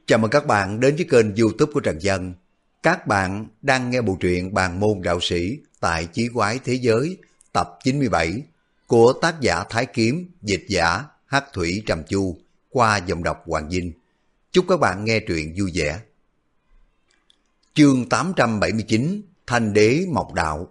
Chào mừng các bạn đến với kênh YouTube của Trần Dân. Các bạn đang nghe bộ truyện Bàn môn đạo sĩ tại Chí quái thế giới tập 97 của tác giả Thái Kiếm, dịch giả Hắc Thủy Trầm Chu qua giọng đọc Hoàng Vinh. Chúc các bạn nghe truyện vui vẻ. Chương 879 Thanh Đế Mộc Đạo.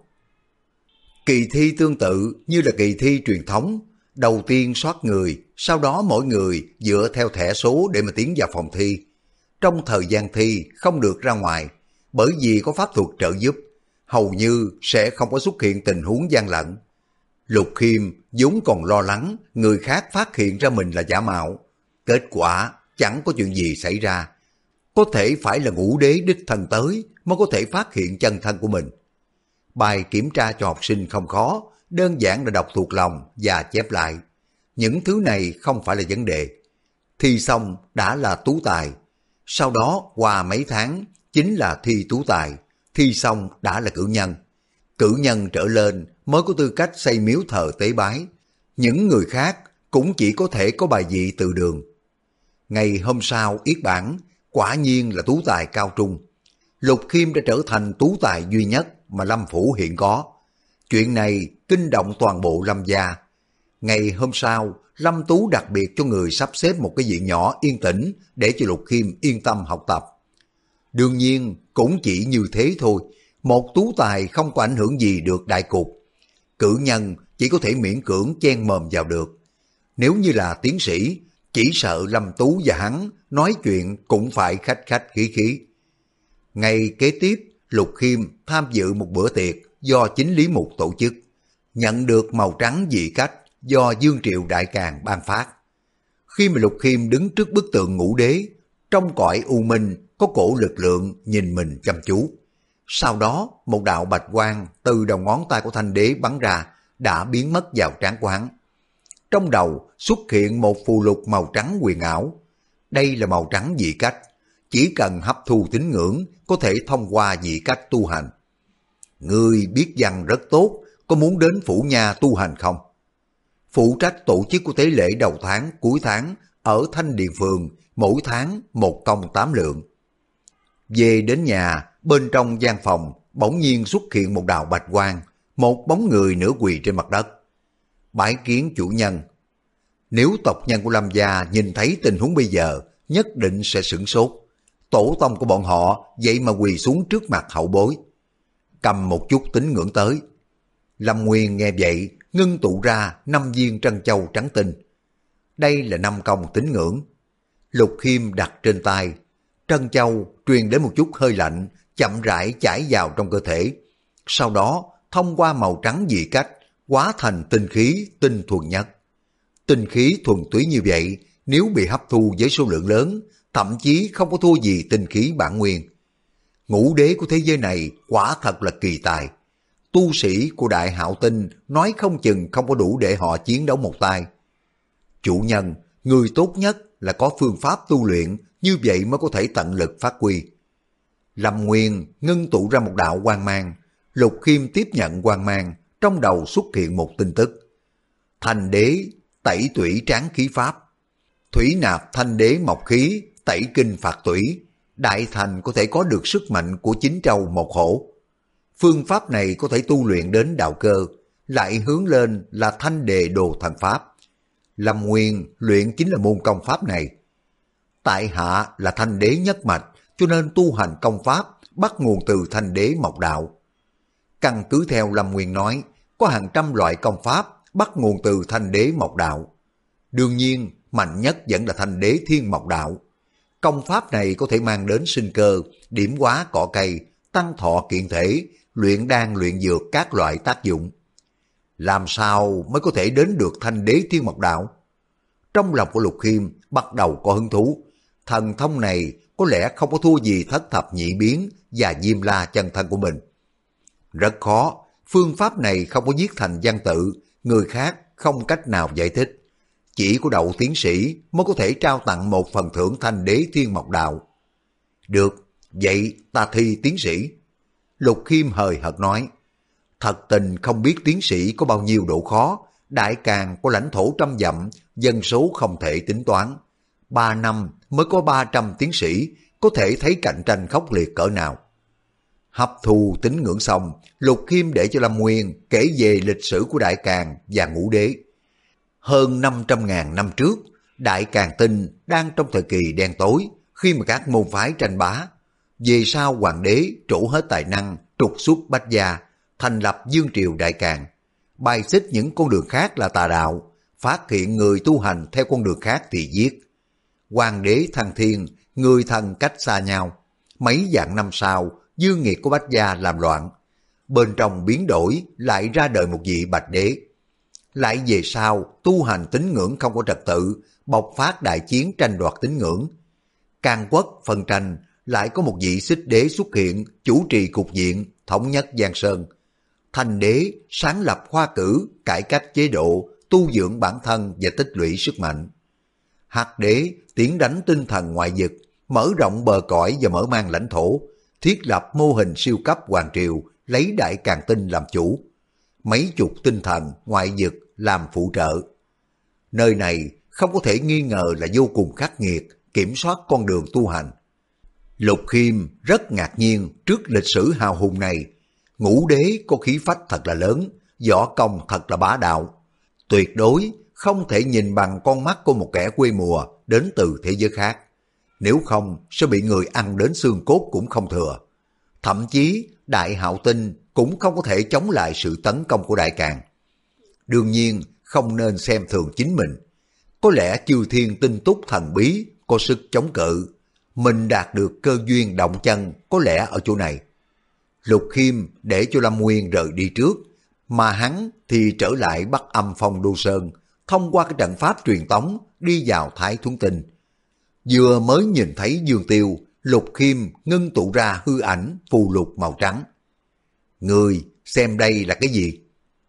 Kỳ thi tương tự như là kỳ thi truyền thống, đầu tiên soát người, sau đó mỗi người dựa theo thẻ số để mà tiến vào phòng thi. Trong thời gian thi không được ra ngoài, bởi vì có pháp thuật trợ giúp, hầu như sẽ không có xuất hiện tình huống gian lận. Lục Khiêm vốn còn lo lắng người khác phát hiện ra mình là giả mạo, kết quả chẳng có chuyện gì xảy ra. Có thể phải là Ngũ Đế đích thân tới mới có thể phát hiện chân thân của mình. Bài kiểm tra cho học sinh không khó, đơn giản là đọc thuộc lòng và chép lại. Những thứ này không phải là vấn đề. Thi xong đã là tú tài. Sau đó qua mấy tháng chính là thi tú tài, thi xong đã là cử nhân. Cử nhân trở lên mới có tư cách xây miếu thờ tế bái. Những người khác cũng chỉ có thể có bài vị từ đường. Ngày hôm sau yết bản, quả nhiên là tú tài cao trung. Lục Khiêm đã trở thành tú tài duy nhất mà Lâm Phủ hiện có. Chuyện này kinh động toàn bộ Lâm gia. Ngày hôm sau, Lâm Tú đặc biệt cho người sắp xếp một cái viện nhỏ yên tĩnh để cho Lục Khiêm yên tâm học tập. Đương nhiên cũng chỉ như thế thôi, một tú tài không có ảnh hưởng gì được đại cục. Cử nhân chỉ có thể miễn cưỡng chen mồm vào được. Nếu như là tiến sĩ, chỉ sợ Lâm Tú và hắn nói chuyện cũng phải khách khách khí khí. Ngày kế tiếp, Lục Khiêm tham dự một bữa tiệc do chính Lý Mục tổ chức, nhận được màu trắng dị cách do Dương Triệu Đại Càn ban phát. Khi mà Lục Khiêm đứng trước bức tượng Ngũ Đế, trong cõi u minh có cổ lực lượng nhìn mình chăm chú. Sau đó một đạo bạch quang từ đầu ngón tay của Thanh Đế bắn ra, đã biến mất vào trán của hắn. Trong đầu xuất hiện một phù lục màu trắng huyền ảo. Đây là màu trắng dị cách, chỉ cần hấp thu tín ngưỡng có thể thông qua dị cách tu hành. Ngươi biết văn rất tốt, có muốn đến phủ nhà tu hành không? Phụ trách tổ chức của tế lễ đầu tháng, cuối tháng ở Thanh Điền Phường, mỗi tháng 1 công 8 lượng. Về đến nhà, bên trong gian phòng bỗng nhiên xuất hiện một đạo bạch quang, một bóng người nửa quỳ trên mặt đất. Bái kiến chủ nhân. Nếu tộc nhân của Lâm gia nhìn thấy tình huống bây giờ, nhất định sẽ sửng sốt. Tổ tông của bọn họ vậy mà quỳ xuống trước mặt hậu bối. Cầm một chút tín ngưỡng tới. Lâm Nguyên nghe vậy, ngưng tụ ra 5 viên trân châu trắng tinh. Đây là 5 công tín ngưỡng. Lục Khiêm đặt trên tay. Trân châu truyền đến một chút hơi lạnh, chậm rãi chảy vào trong cơ thể. Sau đó, thông qua màu trắng dị cách, hóa thành tinh khí tinh thuần nhất. Tinh khí thuần túy như vậy, nếu bị hấp thu với số lượng lớn, thậm chí không có thua gì tinh khí bản nguyên. Ngũ đế của thế giới này quả thật là kỳ tài. Tu sĩ của Đại Hạo Tinh nói không chừng không có đủ để họ chiến đấu một tay. Chủ nhân, người tốt nhất là có phương pháp tu luyện, như vậy mới có thể tận lực phát huy. Lâm Nguyên ngưng tụ ra một đạo quang mang. Lục Khiêm tiếp nhận quang mang, trong đầu xuất hiện một tin tức. Thanh đế tẩy tủy tráng khí pháp. Thủy nạp thanh đế mộc khí, tẩy kinh phạt tủy. Đại thành có thể có được sức mạnh của 9 trâu một hổ. Phương pháp này có thể tu luyện đến đạo cơ, lại hướng lên là thanh đề đồ thần pháp. Lâm Nguyên luyện chính là môn công pháp này. Tại hạ là thanh đế nhất mạch, cho nên tu hành công pháp bắt nguồn từ thanh đế mộc đạo. Căn cứ theo Lâm Nguyên nói, có hàng trăm loại công pháp bắt nguồn từ thanh đế mộc đạo. Đương nhiên, mạnh nhất vẫn là thanh đế thiên mộc đạo. Công pháp này có thể mang đến sinh cơ, điểm hóa cỏ cây, tăng thọ kiện thể, luyện đan luyện dược các loại tác dụng. Làm sao mới có thể đến được thanh đế thiên mộc đạo? Trong lòng của Lục Khiêm bắt đầu có hứng thú. Thần thông này có lẽ không có thua gì thất thập nhị biến và diêm la chân thân của mình. Rất khó, phương pháp này không có viết thành văn tự, người khác không cách nào giải thích. Chỉ có đậu tiến sĩ mới có thể trao tặng một phần thưởng thanh đế thiên mộc đạo. Được, vậy ta thi tiến sĩ. Lục Khiêm hời hợt nói, thật tình không biết tiến sĩ có bao nhiêu độ khó, Đại Càn có lãnh thổ trăm dặm, dân số không thể tính toán. 3 năm mới có 300 tiến sĩ, có thể thấy cạnh tranh khốc liệt cỡ nào. Hấp thu tín ngưỡng xong, Lục Khiêm để cho Lâm Nguyên kể về lịch sử của Đại Càn và Ngũ Đế. Hơn 500.000 năm trước, Đại Càn Tinh đang trong thời kỳ đen tối khi mà các môn phái tranh bá. Về sau hoàng đế trổ hết tài năng, trục xuất Bách Gia, thành lập Dương Triều Đại Càn, bài xích những con đường khác là tà đạo, phát hiện người tu hành theo con đường khác thì giết. Hoàng đế thăng thiên, người thần cách xa nhau. Mấy vạn năm sau, dương nghiệt của Bách Gia làm loạn. Bên trong biến đổi lại ra đời một vị Bạch Đế. Lại về sau, tu hành tín ngưỡng không có trật tự, bộc phát đại chiến tranh đoạt tín ngưỡng. Can quốc phân tranh, lại có một vị Xích Đế xuất hiện, chủ trì cục diện, thống nhất Giang Sơn. Thành Đế sáng lập khoa cử, cải cách chế độ, tu dưỡng bản thân và tích lũy sức mạnh. Hắc Đế tiến đánh tinh thần ngoại vực, mở rộng bờ cõi và mở mang lãnh thổ, thiết lập mô hình siêu cấp hoàng triều, lấy Đại Càn Tinh làm chủ. Mấy chục tinh thần ngoại vực làm phụ trợ. Nơi này không có thể nghi ngờ là vô cùng khắc nghiệt, kiểm soát con đường tu hành. Lục Khiêm rất ngạc nhiên trước lịch sử hào hùng này. Ngũ Đế có khí phách thật là lớn, võ công thật là bá đạo. Tuyệt đối không thể nhìn bằng con mắt của một kẻ quê mùa đến từ thế giới khác. Nếu không sẽ bị người ăn đến xương cốt cũng không thừa. Thậm chí Đại Hạo Tinh cũng không có thể chống lại sự tấn công của Đại Càn. Đương nhiên không nên xem thường chính mình. Có lẽ chư thiên tinh túc thần bí có sức chống cự. Mình đạt được cơ duyên động chân có lẽ ở chỗ này. Lục Khiêm để cho Lâm Nguyên rời đi trước, mà hắn thì trở lại Bắc Âm Phong Đô Sơn, thông qua cái trận pháp truyền tống đi vào Thái Thuấn Tinh. Vừa mới nhìn thấy Dương Tiêu, Lục Khiêm ngưng tụ ra hư ảnh phù lục màu trắng. Người xem đây là cái gì?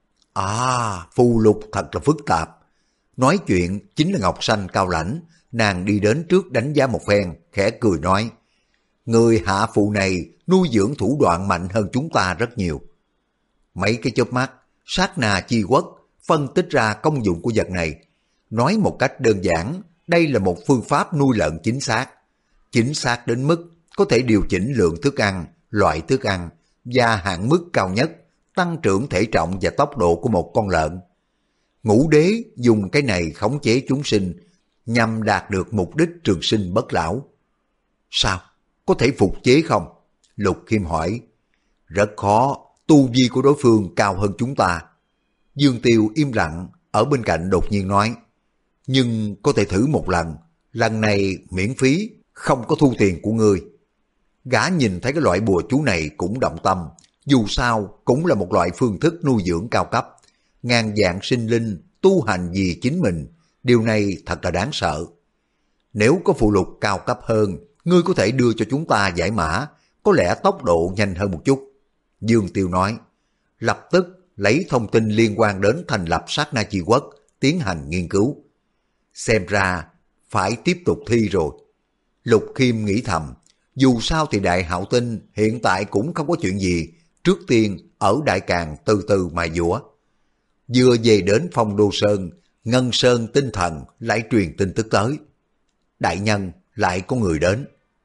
À, phù lục thật là phức tạp. Nói chuyện chính là Ngọc Xanh cao lãnh, nàng đi đến trước đánh giá một phen, khẽ cười nói. Người hạ phụ này nuôi dưỡng thủ đoạn mạnh hơn chúng ta rất nhiều. Mấy cái chớp mắt, sát na chi quốc phân tích ra công dụng của vật này. Nói một cách đơn giản, đây là một phương pháp nuôi lợn chính xác. Chính xác đến mức có thể điều chỉnh lượng thức ăn, loại thức ăn và hạn mức cao nhất, tăng trưởng thể trọng và tốc độ của một con lợn. Ngũ Đế dùng cái này khống chế chúng sinh, nhằm đạt được mục đích trường sinh bất lão. Sao? Có thể phục chế không? Lục Khiêm hỏi. Rất khó, tu vi của đối phương cao hơn chúng ta. Dương Tiêu im lặng, ở bên cạnh đột nhiên nói. Nhưng có thể thử một lần, lần này miễn phí, không có thu tiền của ngươi. Gã nhìn thấy cái loại bùa chú này cũng động tâm, dù sao cũng là một loại phương thức nuôi dưỡng cao cấp. Ngàn vạn sinh linh tu hành vì chính mình, điều này thật là đáng sợ. Nếu có phụ lục cao cấp hơn, ngươi có thể đưa cho chúng ta giải mã, có lẽ tốc độ nhanh hơn một chút. Dương Tiêu nói, lập tức lấy thông tin liên quan đến thành lập Sát Na Chi Quốc, tiến hành nghiên cứu. Xem ra, phải tiếp tục thi rồi. Lục Khiêm nghĩ thầm, dù sao thì Đại Hạo Tinh hiện tại cũng không có chuyện gì, trước tiên ở Đại Càn từ từ mài dũa. Vừa về đến Phong Đô Sơn, Ngân Sơn tinh thần lại truyền tin tức tới. Đại nhân, lại có người đến.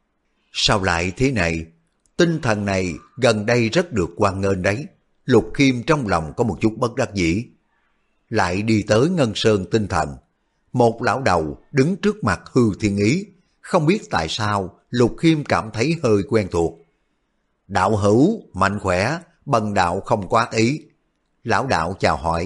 Sao lại thế này? Tinh thần này gần đây rất được hoan nghênh đấy. Lục Khiêm trong lòng có một chút bất đắc dĩ. Lại đi tới Ngân Sơn tinh thần. Một lão đầu đứng trước mặt Hư Thiên Ý. Không biết tại sao Lục Khiêm cảm thấy hơi quen thuộc. Đạo hữu, mạnh khỏe, bần đạo không có ác ý. Lão đạo chào hỏi.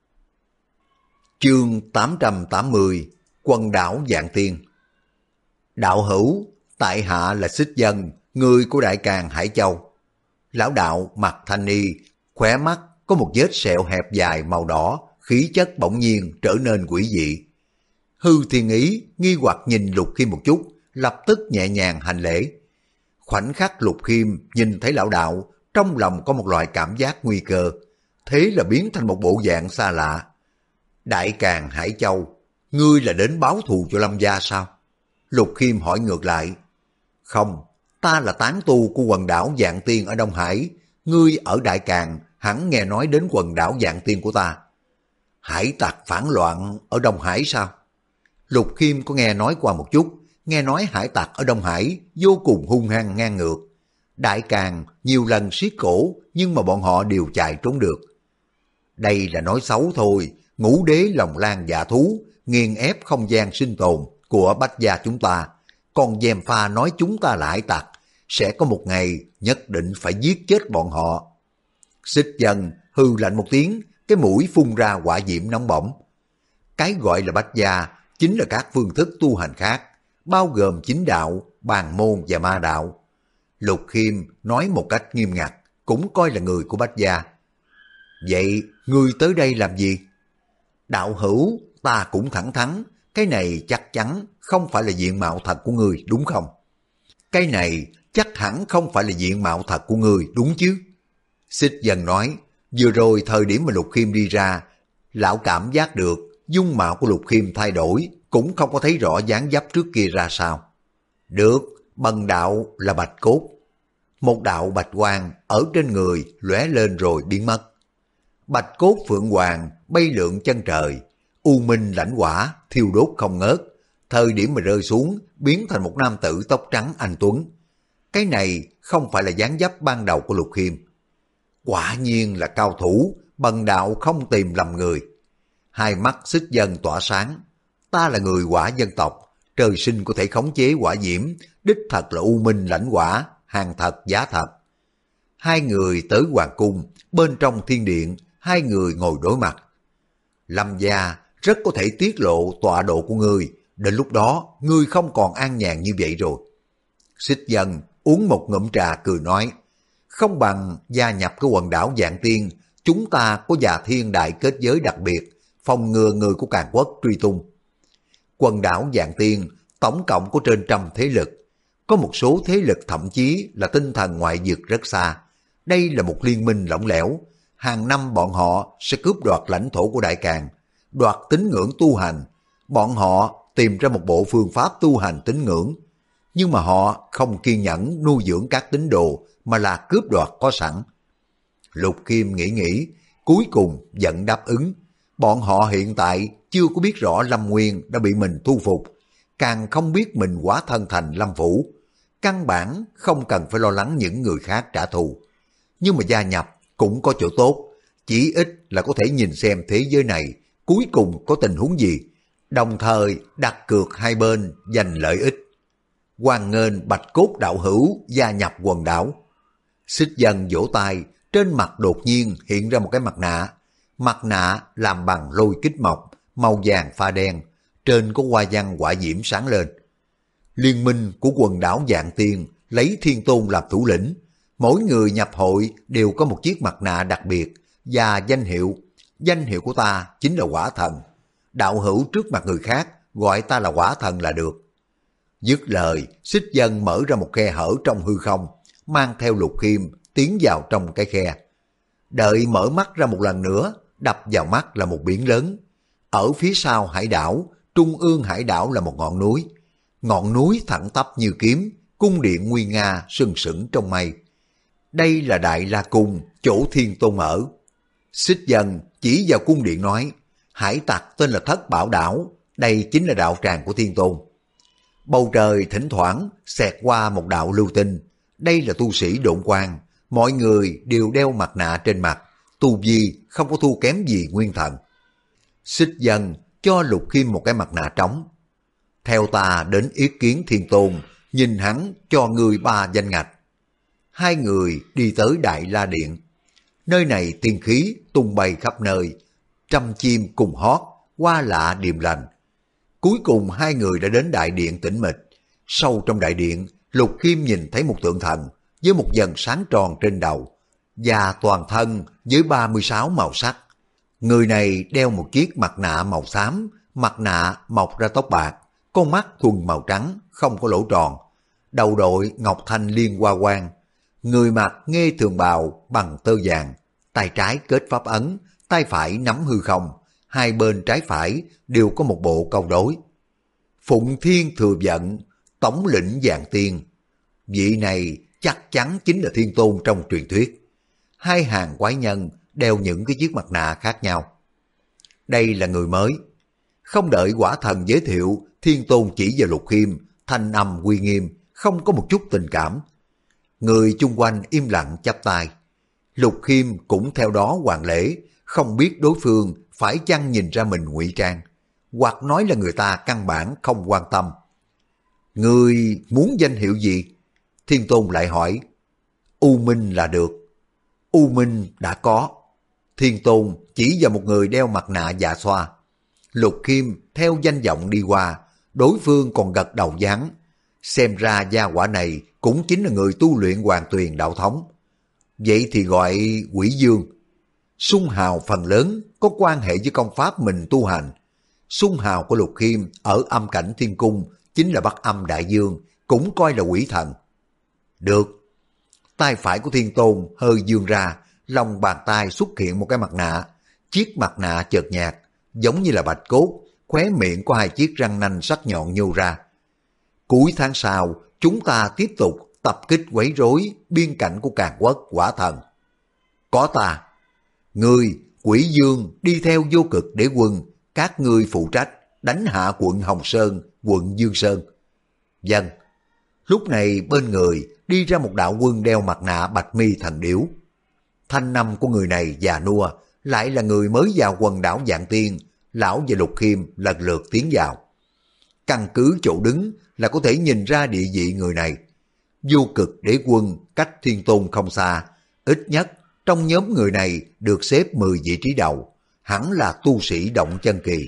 Chương 880, Quần đảo Vạn Tiên. Đạo hữu, tại hạ là Xích Dân, người của Đại Càn Hải Châu. Lão đạo mặt thanh y, khóe mắt có một vết sẹo hẹp dài màu đỏ, khí chất bỗng nhiên trở nên quỷ dị. Hư Thiên Ý nghi hoặc nhìn Lục Khiêm một chút, lập tức nhẹ nhàng hành lễ. Khoảnh khắc Lục Khiêm nhìn thấy lão đạo, trong lòng có một loại cảm giác nguy cơ, thế là biến thành một bộ dạng xa lạ. Đại Càn Hải Châu, ngươi là đến báo thù cho Lâm gia sao? Lục Khiêm hỏi ngược lại. Không, ta là tán tu của quần đảo Vạn Tiên ở Đông Hải, ngươi ở Đại Càn hẳn nghe nói đến quần đảo Vạn Tiên của ta. Hải tặc phản loạn ở Đông Hải sao? Lục Khiêm có nghe nói qua một chút, nghe nói hải tặc ở Đông Hải vô cùng hung hăng ngang ngược. Đại Càn nhiều lần siết cổ nhưng mà bọn họ đều chạy trốn được. Đây là nói xấu thôi, ngũ đế lòng lan dạ thú, nghiền ép không gian sinh tồn của Bách gia chúng ta. Còn gièm pha nói chúng ta là hải tặc, sẽ có một ngày nhất định phải giết chết bọn họ. Xích Dân hư lạnh một tiếng, cái mũi phun ra hỏa diễm nóng bỏng. Cái gọi là Bách gia chính là các phương thức tu hành khác, bao gồm chính đạo, bàn môn và ma đạo. Lục Khiêm nói một cách nghiêm ngặt, cũng coi là người của Bách gia. Vậy ngươi tới đây làm gì? Đạo hữu, ta cũng thẳng thắn, cái này chắc chắn không phải là diện mạo thật của ngươi, đúng không? Cái này chắc hẳn không phải là diện mạo thật của ngươi, đúng chứ? Xích Dân nói, vừa rồi thời điểm mà Lục Khiêm đi ra, lão cảm giác được dung mạo của Lục Khiêm thay đổi, cũng không có thấy rõ dáng dấp trước kia ra sao. Được, bần đạo là bạch cốt. Một đạo bạch quang ở trên người lóe lên rồi biến mất. Bạch cốt phượng hoàng bay lượn chân trời, u minh lãnh hỏa thiêu đốt không ngớt, thời điểm mà rơi xuống biến thành một nam tử tóc trắng anh tuấn. Cái này không phải là dáng dấp ban đầu của Lục Khiêm. Quả nhiên là cao thủ, bần đạo không tìm lầm người. Hai mắt Xích Dân tỏa sáng. Ta là người Hỏa dân tộc, trời sinh có thể khống chế hỏa diễm, đích thật là u minh lãnh hỏa, hàng thật giá thật. Hai người tới hoàng cung, bên trong thiên điện, hai người ngồi đối mặt. Lâm gia rất có thể tiết lộ tọa độ của ngươi, đến lúc đó ngươi không còn an nhàn như vậy rồi. Xích Dân uống một ngụm trà cười nói, không bằng gia nhập cái quần đảo Vạn Tiên, chúng ta có Già Thiên đại kết giới đặc biệt, phòng ngừa người của Càn Quốc truy tung. Quần đảo Vạn Tiên tổng cộng có trên 100 thế lực, có một số thế lực thậm chí là tinh thần ngoại vực rất xa. Đây là một liên minh lỏng lẻo, hàng năm bọn họ sẽ cướp đoạt lãnh thổ của Đại Càn, đoạt tín ngưỡng tu hành. Bọn họ tìm ra một bộ phương pháp tu hành tín ngưỡng, nhưng mà họ không kiên nhẫn nuôi dưỡng các tín đồ mà là cướp đoạt có sẵn. Lục Khiêm nghĩ, cuối cùng vẫn đáp ứng. Bọn họ hiện tại chưa có biết rõ Lâm Nguyên đã bị mình thu phục, càng không biết mình hóa thân thành Lâm Phủ. Căn bản không cần phải lo lắng những người khác trả thù. Nhưng mà gia nhập cũng có chỗ tốt, chỉ ít là có thể nhìn xem thế giới này cuối cùng có tình huống gì, đồng thời đặt cược hai bên giành lợi ích. Hoan nghênh bạch cốt đạo hữu gia nhập quần đảo. Xích Dân vỗ tay, trên mặt đột nhiên hiện ra một cái mặt nạ. Mặt nạ làm bằng lôi kích mộc, màu vàng pha đen, trên có hoa văn hỏa diễm sáng lên. Liên minh của quần đảo Vạn Tiên lấy Thiên Tôn làm thủ lĩnh, mỗi người nhập hội đều có một chiếc mặt nạ đặc biệt và danh hiệu. Danh hiệu của ta chính là Hỏa Thần. Đạo hữu trước mặt người khác gọi ta là Hỏa Thần là được. Dứt lời, Xích Dân mở ra một khe hở trong hư không, mang theo Lục Khiêm tiến vào trong cái khe. Đợi mở mắt ra một lần nữa, đập vào mắt là một biển lớn. Ở phía sau hải đảo, trung ương hải đảo là một ngọn núi. Ngọn núi thẳng tắp như kiếm, cung điện nguy nga sừng sững trong mây. Đây là Đại La Cung, chỗ Thiên Tôn ở. Xích Dân chỉ vào cung điện nói, hải tặc tên là Thất Bảo Đảo, đây chính là đạo tràng của Thiên Tôn. Bầu trời thỉnh thoảng xẹt qua một đạo lưu tinh, đây là tu sĩ độn quang, mọi người đều đeo mặt nạ trên mặt, tu vi không có thua kém gì nguyên thần. Xích Dân cho Lục Khiêm một cái mặt nạ trống. Theo ta đến ý kiến Thiên Tôn, nhìn hắn cho người 3 danh ngạch. Hai người đi tới Đại La Điện. Nơi này tiên khí tung bay khắp nơi, trăm chim cùng hót, hoa lạ điềm lành. Cuối cùng hai người đã đến đại điện tĩnh mịch. Sâu trong đại điện, Lục Khiêm nhìn thấy một tượng thần với một vầng sáng tròn trên đầu và toàn thân với 36 màu sắc. Người này đeo một chiếc mặt nạ màu xám, mặt nạ mọc ra tóc bạc, con mắt thuần màu trắng, không có lỗ tròn. Đầu đội ngọc thanh liên hoa quang. Người mặc nghê thường bào bằng tơ vàng, tay trái kết pháp ấn, tay phải nắm hư không, hai bên trái phải đều có một bộ câu đối. Phụng Thiên Thừa Vận, tổng lĩnh Vạn Tiên. Vị này chắc chắn chính là Thiên Tôn trong truyền thuyết. Hai hàng quái nhân đeo những cái chiếc mặt nạ khác nhau. Đây là người mới. Không đợi Quả Thần giới thiệu, Thiên Tôn chỉ vào Lục Khiêm, thanh âm uy nghiêm, không có một chút tình cảm. Người chung quanh im lặng chắp tay. Lục Khiêm cũng theo đó hoàn lễ, không biết đối phương phải chăng nhìn ra mình ngụy trang, hoặc nói là người ta căn bản không quan tâm. Người muốn danh hiệu gì? Thiên Tôn lại hỏi. U Minh là được. U Minh đã có. Thiên Tôn chỉ vào một người đeo mặt nạ dạ xoa. Lục Khiêm theo danh vọng đi qua, đối phương còn gật đầu dán. Xem ra gia hỏa này cũng chính là người tu luyện Hoàng Tuyền đạo thống. Vậy thì gọi Quỷ Dương. Xung hào phần lớn có quan hệ với công pháp mình tu hành. Xung hào của Lục Khiêm ở âm cảnh thiên cung chính là Bắc Âm Đại Dương, cũng coi là quỷ thần. Được. Tay phải của Thiên Tôn hơi dương ra, lòng bàn tay xuất hiện một cái mặt nạ. Chiếc mặt nạ chợt nhạt, giống như là bạch cốt, khóe miệng có hai chiếc răng nanh sắc nhọn nhô ra. Cuối tháng sau, chúng ta tiếp tục tập kích quấy rối biên cảnh của Càn Quốc Quả Thần. Có ta. Ngươi, Quỷ Dương đi theo Vô Cực Đế Quân, các ngươi phụ trách đánh hạ quận Hồng Sơn, quận Dương Sơn. Vâng. Lúc này bên người đi ra một đạo quân đeo mặt nạ bạch mi thần điểu. Thanh năm của người này già nua, lại là người mới vào quần đảo Vạn Tiên. Lão và Lục Khiêm lần lượt tiến vào. Căn cứ chỗ đứng là có thể nhìn ra địa vị người này. Vô Cực Đế Quân cách Thiên Tôn không xa, ít nhất trong nhóm người này được xếp 10 vị trí đầu, hẳn là tu sĩ động chân kỳ.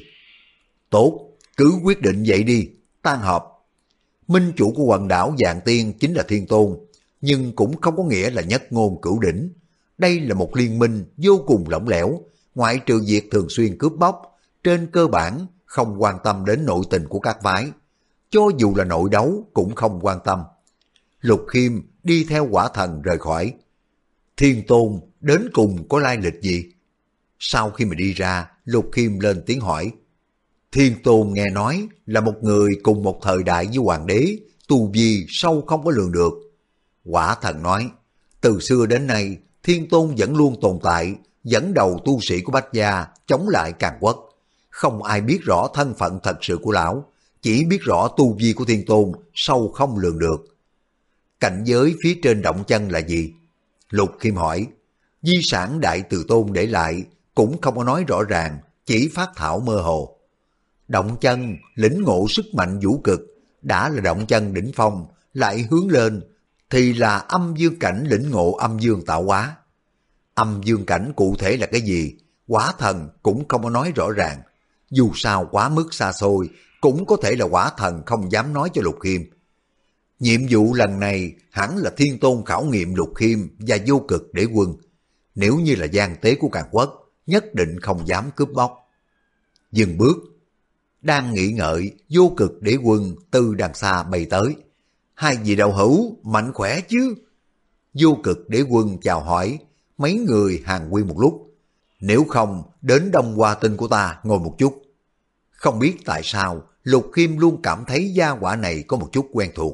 Tốt, cứ quyết định vậy đi, tan họp. Minh chủ của quần đảo Vạn Tiên chính là Thiên Tôn, nhưng cũng không có nghĩa là nhất ngôn cửu đỉnh. Đây là một liên minh vô cùng lỏng lẻo, ngoại trừ việc thường xuyên cướp bóc, trên cơ bản không quan tâm đến nội tình của các phái. Cho dù là nội đấu cũng không quan tâm. Lục Khiêm đi theo Quả Thần rời khỏi. Thiên Tôn đến cùng có lai lịch gì? Sau khi mà đi ra, Lục Khiêm lên tiếng hỏi. Thiên Tôn nghe nói là một người cùng một thời đại với Hoàng đế, tu vi sâu không có lường được. Quả Thần nói, từ xưa đến nay, Thiên Tôn vẫn luôn tồn tại, dẫn đầu tu sĩ của Bách Gia chống lại Càn Quốc. Không ai biết rõ thân phận thật sự của lão, chỉ biết rõ tu vi của Thiên Tôn sâu không lường được. Cảnh giới phía trên động chân là gì? Lục Khiêm hỏi. Di sản Đại Từ Tôn để lại cũng không có nói rõ ràng, chỉ phát thảo mơ hồ. Động chân lĩnh ngộ sức mạnh vũ cực, đã là động chân đỉnh phong, lại hướng lên thì là âm dương cảnh lĩnh ngộ âm dương tạo hóa. Âm dương cảnh cụ thể là cái gì? Quả Thần cũng không có nói rõ ràng. Dù sao quá mức xa xôi, cũng có thể là Quả Thần không dám nói cho Lục Khiêm. Nhiệm vụ lần này hẳn là Thiên Tôn khảo nghiệm Lục Khiêm và Vô Cực Đế Quân. Nếu như là gian tế của Càn Quốc, nhất định không dám cướp bóc. Dừng bước. Đang nghĩ ngợi, Vô Cực Đế Quân từ đằng xa bay tới. Hai vị đạo hữu mạnh khỏe chứ? Vô Cực Đế Quân chào hỏi, mấy người hàng quy một lúc. Nếu không, đến Đông Hoa Tinh của ta ngồi một chút. Không biết tại sao, Lục Khiêm luôn cảm thấy gia hỏa này có một chút quen thuộc.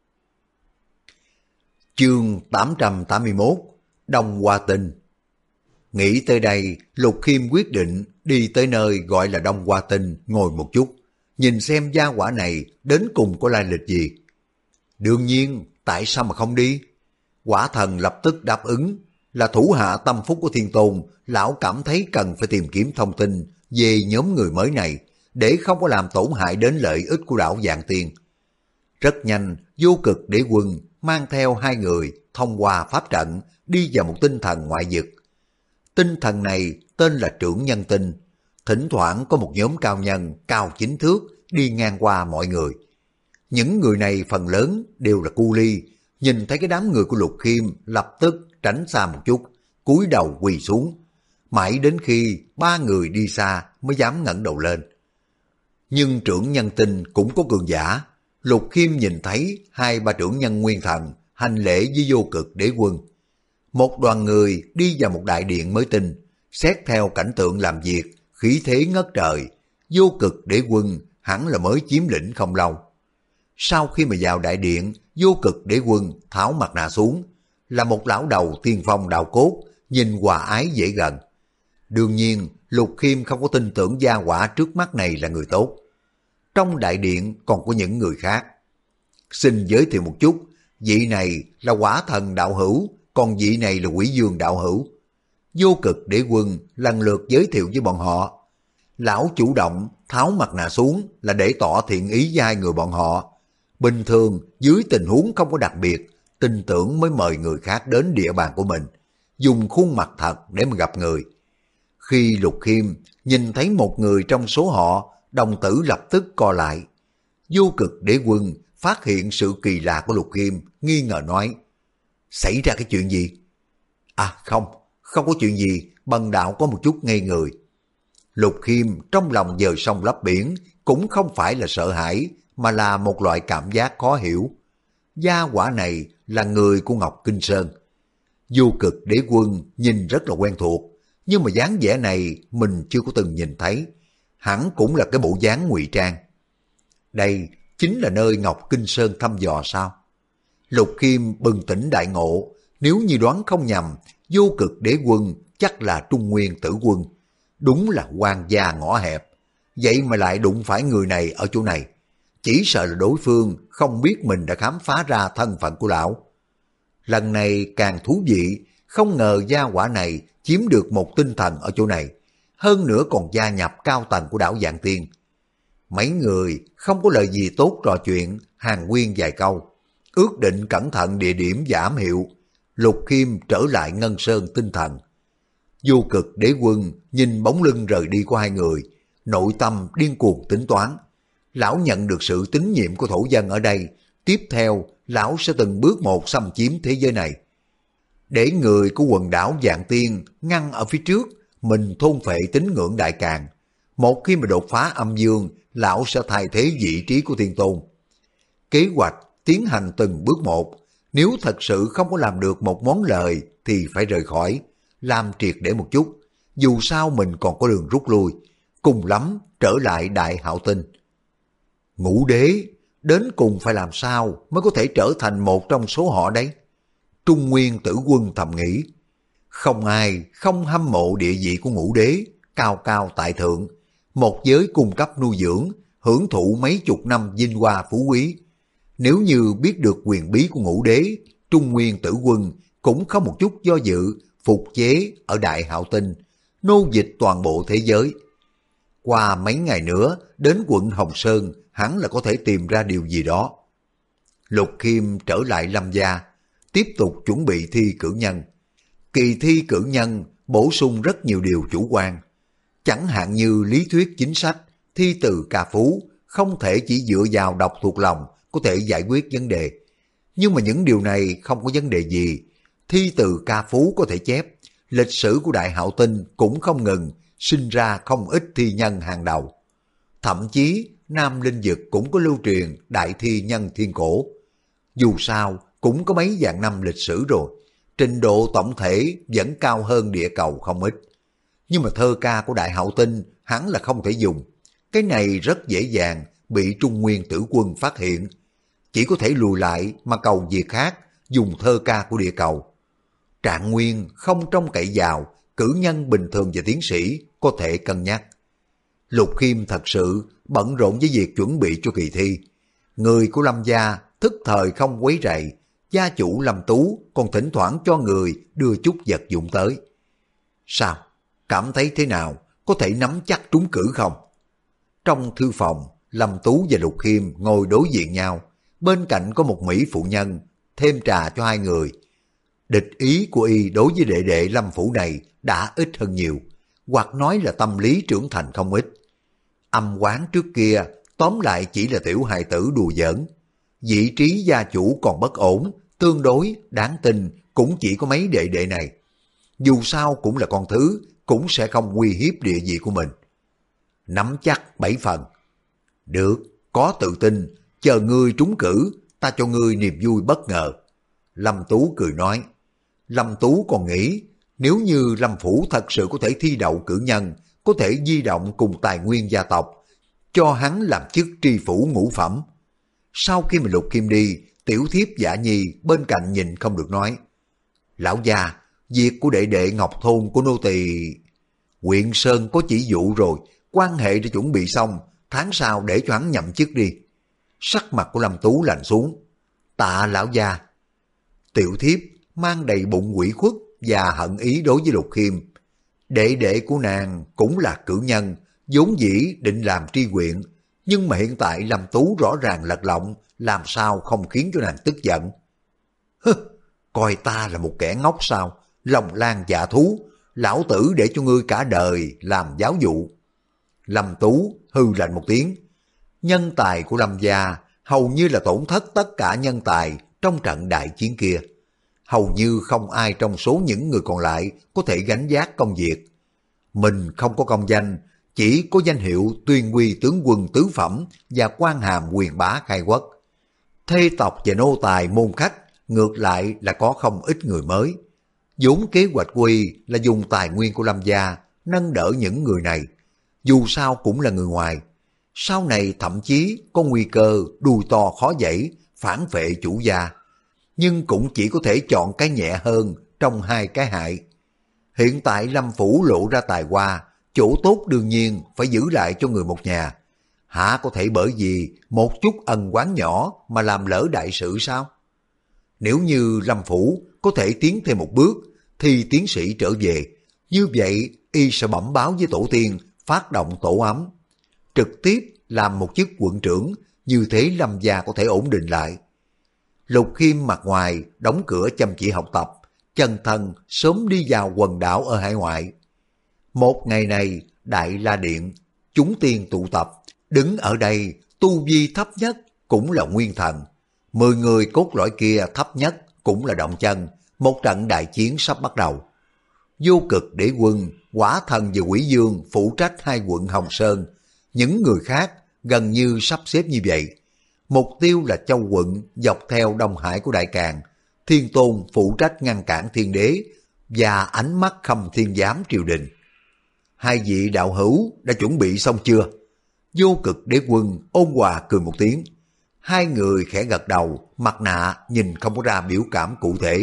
Chương 881 Đông Hoa Tinh. Nghĩ tới đây, Lục Khiêm quyết định đi tới nơi gọi là Đông Hoa Tinh ngồi một chút, nhìn xem gia hỏa này đến cùng có lai lịch gì. Đương nhiên, tại sao mà không đi? Quả Thần lập tức đáp ứng, là thủ hạ tâm phúc của Thiên Tôn, lão cảm thấy cần phải tìm kiếm thông tin về nhóm người mới này, để không có làm tổn hại đến lợi ích của đảo Vạn Tiên. Rất nhanh, Vô Cực Đế Quân mang theo hai người thông qua pháp trận đi vào một tinh thần ngoại vực. Tinh thần này tên là Trưởng Nhân Tinh. Thỉnh thoảng có một nhóm cao nhân cao 9 thước đi ngang qua mọi người. Những người này phần lớn đều là cu ly, nhìn thấy cái đám người của Lục Khiêm lập tức tránh xa một chút, cúi đầu quỳ xuống. Mãi đến khi ba người đi xa mới dám ngẩng đầu lên. Nhưng Trưởng Nhân Tinh cũng có cường giả. Lục Khiêm nhìn thấy hai ba trưởng nhân nguyên thần hành lễ với Vô Cực Đế Quân. Một đoàn người đi vào một đại điện mới tinh, xét theo cảnh tượng làm việc, khí thế ngất trời. Vô Cực Đế Quân hẳn là mới chiếm lĩnh không lâu. Sau khi mà vào đại điện, Vô Cực Đế Quân tháo mặt nạ xuống, là một lão đầu tiên phong đạo cốt, nhìn hòa ái dễ gần. Đương nhiên, Lục Khiêm không có tin tưởng gia hỏa trước mắt này là người tốt. Trong đại điện còn có những người khác. Xin giới thiệu một chút, vị này là Hỏa Thần đạo hữu, còn vị này là Quỷ Dương đạo hữu. Vô Cực Đế Quân lần lượt giới thiệu với bọn họ. Lão chủ động tháo mặt nạ xuống là để tỏ thiện ý với hai người bọn họ. Bình thường dưới tình huống không có đặc biệt, tin tưởng mới mời người khác đến địa bàn của mình, dùng khuôn mặt thật để mà gặp người. Khi Lục Khiêm nhìn thấy một người trong số họ, đồng tử lập tức co lại. Vô Cực Đế Quân phát hiện sự kỳ lạ của Lục Khiêm, nghi ngờ nói: xảy ra cái chuyện gì? À không có chuyện gì, bần đạo có một chút ngây người. Lục Khiêm trong lòng dời sông lấp biển, cũng không phải là sợ hãi, mà là một loại cảm giác khó hiểu. Gia hỏa này là người của Ngọc Kinh Sơn. Vô Cực Đế Quân nhìn rất là quen thuộc, nhưng mà dáng vẻ này mình chưa có từng nhìn thấy, hẳn cũng là cái bộ dáng ngụy trang. Đây chính là nơi Ngọc Kinh Sơn thăm dò sao? Lục Khiêm bừng tỉnh đại ngộ, nếu như đoán không nhầm, Vô Cực Đế Quân chắc là Trung Nguyên Tử Quân. Đúng là quan gia ngõ hẹp, vậy mà lại đụng phải người này ở chỗ này. Chỉ sợ là đối phương không biết mình đã khám phá ra thân phận của lão. Lần này càng thú vị, không ngờ gia hỏa này chiếm được một tinh thần ở chỗ này, hơn nữa còn gia nhập cao tầng của đảo Vạn Tiên. Mấy người không có lời gì tốt trò chuyện, hàn huyên vài câu, ước định cẩn thận địa điểm và ám hiệu. Lục Khiêm trở lại Ngân Sơn tinh thần. Vô Cực Đế Quân nhìn bóng lưng rời đi của hai người, nội tâm điên cuồng tính toán. Lão nhận được sự tín nhiệm của thổ dân ở đây, tiếp theo lão sẽ từng bước một xâm chiếm thế giới này. Để người của quần đảo Vạn Tiên ngăn ở phía trước, mình thôn phệ tín ngưỡng Đại Càn. Một khi mà đột phá âm dương, lão sẽ thay thế vị trí của Thiên Tôn. Kế hoạch tiến hành từng bước một, nếu thật sự không có làm được một món lời thì phải rời khỏi, làm triệt để một chút, dù sao mình còn có đường rút lui, cùng lắm trở lại Đại Hạo Tinh. Ngũ Đế, đến cùng phải làm sao mới có thể trở thành một trong số họ đấy? Trung Nguyên Tử Quân thầm nghĩ, không ai không hâm mộ địa vị của Ngũ Đế, cao cao tại thượng, một giới cung cấp nuôi dưỡng, hưởng thụ mấy chục năm vinh hoa phú quý. Nếu như biết được quyền bí của Ngũ Đế, Trung Nguyên Tử Quân cũng không một chút do dự, phục chế ở Đại Hạo Tinh, nô dịch toàn bộ thế giới. Qua mấy ngày nữa, đến quận Hồng Sơn, hắn là có thể tìm ra điều gì đó. Lục Khiêm trở lại Lâm gia, tiếp tục chuẩn bị thi cử nhân. Kỳ thi cử nhân bổ sung rất nhiều điều chủ quan, chẳng hạn như lý thuyết chính sách, thi từ ca phú, không thể chỉ dựa vào đọc thuộc lòng có thể giải quyết vấn đề. Nhưng mà những điều này không có vấn đề gì. Thi từ ca phú có thể chép, lịch sử của Đại Hạo Tinh cũng không ngừng, sinh ra không ít thi nhân hàng đầu. Thậm chí Nam Linh Dực cũng có lưu truyền đại thi nhân thiên cổ. Dù sao cũng có mấy vạn năm lịch sử rồi, trình độ tổng thể vẫn cao hơn địa cầu không ít. Nhưng mà thơ ca của Đại Hạo Tinh hắn là không thể dùng. Cái này rất dễ dàng bị Trung Nguyên Tử Quân phát hiện. Chỉ có thể lùi lại mà cầu việc khác, dùng thơ ca của địa cầu. Trạng nguyên không trông cậy vào, cử nhân bình thường và tiến sĩ có thể cân nhắc. Lục Khiêm thật sự bận rộn với việc chuẩn bị cho kỳ thi. Người của Lâm gia thức thời không quấy rầy, gia chủ Lâm Tú còn thỉnh thoảng cho người đưa chút vật dụng tới. Sao? Cảm thấy thế nào? Có thể nắm chắc trúng cử không? Trong thư phòng, Lâm Tú và Lục Khiêm ngồi đối diện nhau, bên cạnh có một mỹ phụ nhân, thêm trà cho hai người. Địch ý của y đối với đệ đệ Lâm Phủ này đã ít hơn nhiều, hoặc nói là tâm lý trưởng thành không ít. Âm quán trước kia, tóm lại chỉ là tiểu hài tử đùa giỡn. Vị trí gia chủ còn bất ổn, tương đối đáng tin cũng chỉ có mấy đệ đệ này. Dù sao cũng là con thứ, cũng sẽ không uy hiếp địa vị của mình. Nắm chắc 7 phần. Được, có tự tin, chờ ngươi trúng cử, ta cho ngươi niềm vui bất ngờ. Lâm Tú cười nói. Lâm Tú còn nghĩ, nếu như Lâm Phủ thật sự có thể thi đậu cử nhân, có thể di động cùng tài nguyên gia tộc, cho hắn làm chức tri phủ ngũ phẩm. Sau khi mà Lục Khiêm đi, tiểu thiếp Dạ Nhi bên cạnh nhìn không được nói. Lão gia, việc của đệ đệ Ngọc Thôn của nô tỳ. Huyện Sơn có chỉ dụ rồi, quan hệ đã chuẩn bị xong, tháng sau để cho hắn nhậm chức đi. Sắc mặt của Lâm Tú lạnh xuống. Tạ lão gia. Tiểu thiếp mang đầy bụng ủy khuất và hận ý đối với Lục Khiêm. Đệ đệ của nàng cũng là cử nhân, vốn dĩ định làm tri huyện, nhưng mà hiện tại Lâm Tú rõ ràng lật lọng, làm sao không khiến cho nàng tức giận. Hứ, coi ta là một kẻ ngốc sao, lòng lan dạ thú, lão tử để cho ngươi cả đời làm giáo dụ. Lâm Tú hư lạnh một tiếng. Nhân tài của Lâm gia hầu như là tổn thất tất cả nhân tài trong trận đại chiến kia. Hầu như không ai trong số những người còn lại có thể gánh vác công việc. Mình không có công danh, chỉ có danh hiệu tuyên quy tướng quân tứ phẩm và quan hàm quyền bá khai quốc. Thê tộc và nô tài môn khách ngược lại là có không ít người mới. Vốn kế hoạch quy là dùng tài nguyên của Lâm gia nâng đỡ những người này, dù sao cũng là người ngoài. Sau này thậm chí có nguy cơ đuôi to khó dãy, phản phệ chủ gia. Nhưng cũng chỉ có thể chọn cái nhẹ hơn trong hai cái hại. Hiện tại Lâm phủ lộ ra tài hoa, chỗ tốt đương nhiên phải giữ lại cho người một nhà. Hả có thể bởi vì một chút ân oán nhỏ mà làm lỡ đại sự sao? Nếu như Lâm phủ có thể tiến thêm một bước thì tiến sĩ trở về, như vậy y sẽ bẩm báo với tổ tiên, phát động tổ ấm, trực tiếp làm một chức quận trưởng, như thế Lâm gia có thể ổn định lại. Lục Khiêm mặt ngoài đóng cửa chăm chỉ học tập, chân thân sớm đi vào quần đảo ở hải ngoại. Một ngày này, Đại La Điện, chúng tiên tụ tập, đứng ở đây tu vi thấp nhất cũng là nguyên thần. 10 người cốt lõi kia thấp nhất cũng là động chân, một trận đại chiến sắp bắt đầu. Vô Cực Đế Quân, Quả Thần và Quỷ Dương phụ trách hai quận Hồng Sơn, những người khác gần như sắp xếp như vậy. Mục tiêu là Châu quận dọc theo Đông Hải của Đại Càn, Thiên Tôn phụ trách ngăn cản Thiên Đế và ánh mắt Khâm Thiên Giám triều đình. Hai vị đạo hữu đã chuẩn bị xong chưa? Vô Cực Đế Quân ôn hòa cười một tiếng. Hai người khẽ gật đầu, mặt nạ nhìn không có ra biểu cảm cụ thể.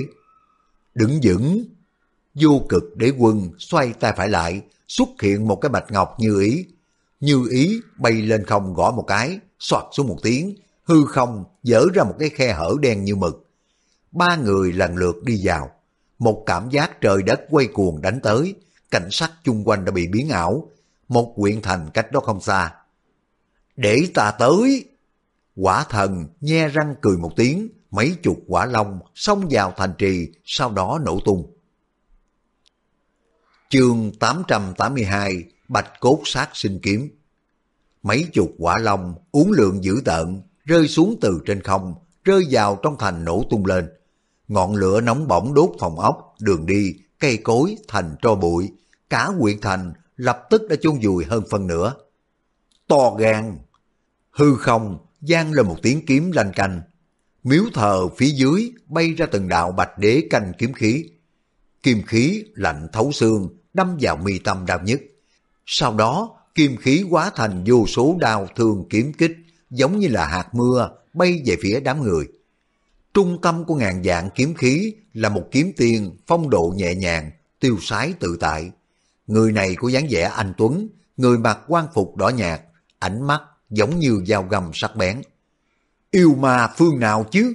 Đứng vững. Vô Cực Đế Quân xoay tay phải lại, xuất hiện một cái bạch ngọc như ý. Như ý bay lên không gõ một cái, xoạt xuống một tiếng, hư không dở ra một cái khe hở đen như mực. Ba người lần lượt đi vào. Một cảm giác trời đất quay cuồng đánh tới, cảnh sắc chung quanh đã bị biến ảo. Một huyện thành cách đó không xa. Để ta tới. Quả Thần nhe răng cười một tiếng, mấy chục quả long xông vào thành trì, sau đó nổ tung. Chương 882 Bạch Cốt Sát Sinh Kiếm. Mấy chục quả long uốn lượn dữ tợn rơi xuống từ trên không, rơi vào trong thành nổ tung lên. Ngọn lửa nóng bỏng đốt phòng ốc, đường đi, cây cối thành tro bụi. Cả huyện thành lập tức đã chôn vùi hơn phân nửa. To gan. Hư không vang lên một tiếng kiếm lanh canh. Miếu thờ phía dưới bay ra từng đạo bạch đế canh kiếm khí. Kim khí lạnh thấu xương đâm vào mi tâm đau nhức. Sau đó kim khí hóa thành vô số đao thương kiếm kích, giống như là hạt mưa bay về phía đám người. Trung tâm của ngàn vạn kiếm khí là một kiếm tiên phong độ nhẹ nhàng, tiêu sái tự tại. Người này có dáng vẻ anh tuấn, người mặc quan phục đỏ nhạt, ánh mắt giống như dao găm sắc bén. Yêu ma phương nào chứ?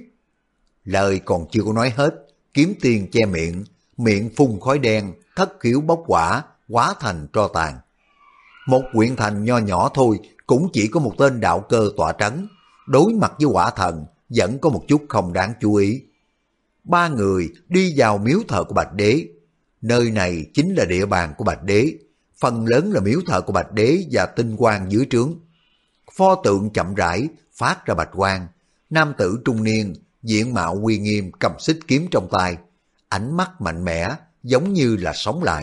Lời còn chưa có nói hết, kiếm tiên che miệng, miệng phun khói đen, thất khiếu bốc hỏa, hóa thành tro tàn. Một huyện thành nho nhỏ thôi cũng chỉ có một tên đạo cơ tọa trấn, đối mặt với Quả Thần vẫn có một chút không đáng chú ý. Ba người đi vào miếu thờ của Bạch Đế. Nơi này chính là địa bàn của Bạch Đế, phần lớn là miếu thờ của Bạch Đế và tinh quang dưới trướng. Pho tượng chậm rãi phát ra bạch quang, nam tử trung niên, diện mạo uy nghiêm cầm xích kiếm trong tay, ánh mắt mạnh mẽ giống như là sống lại.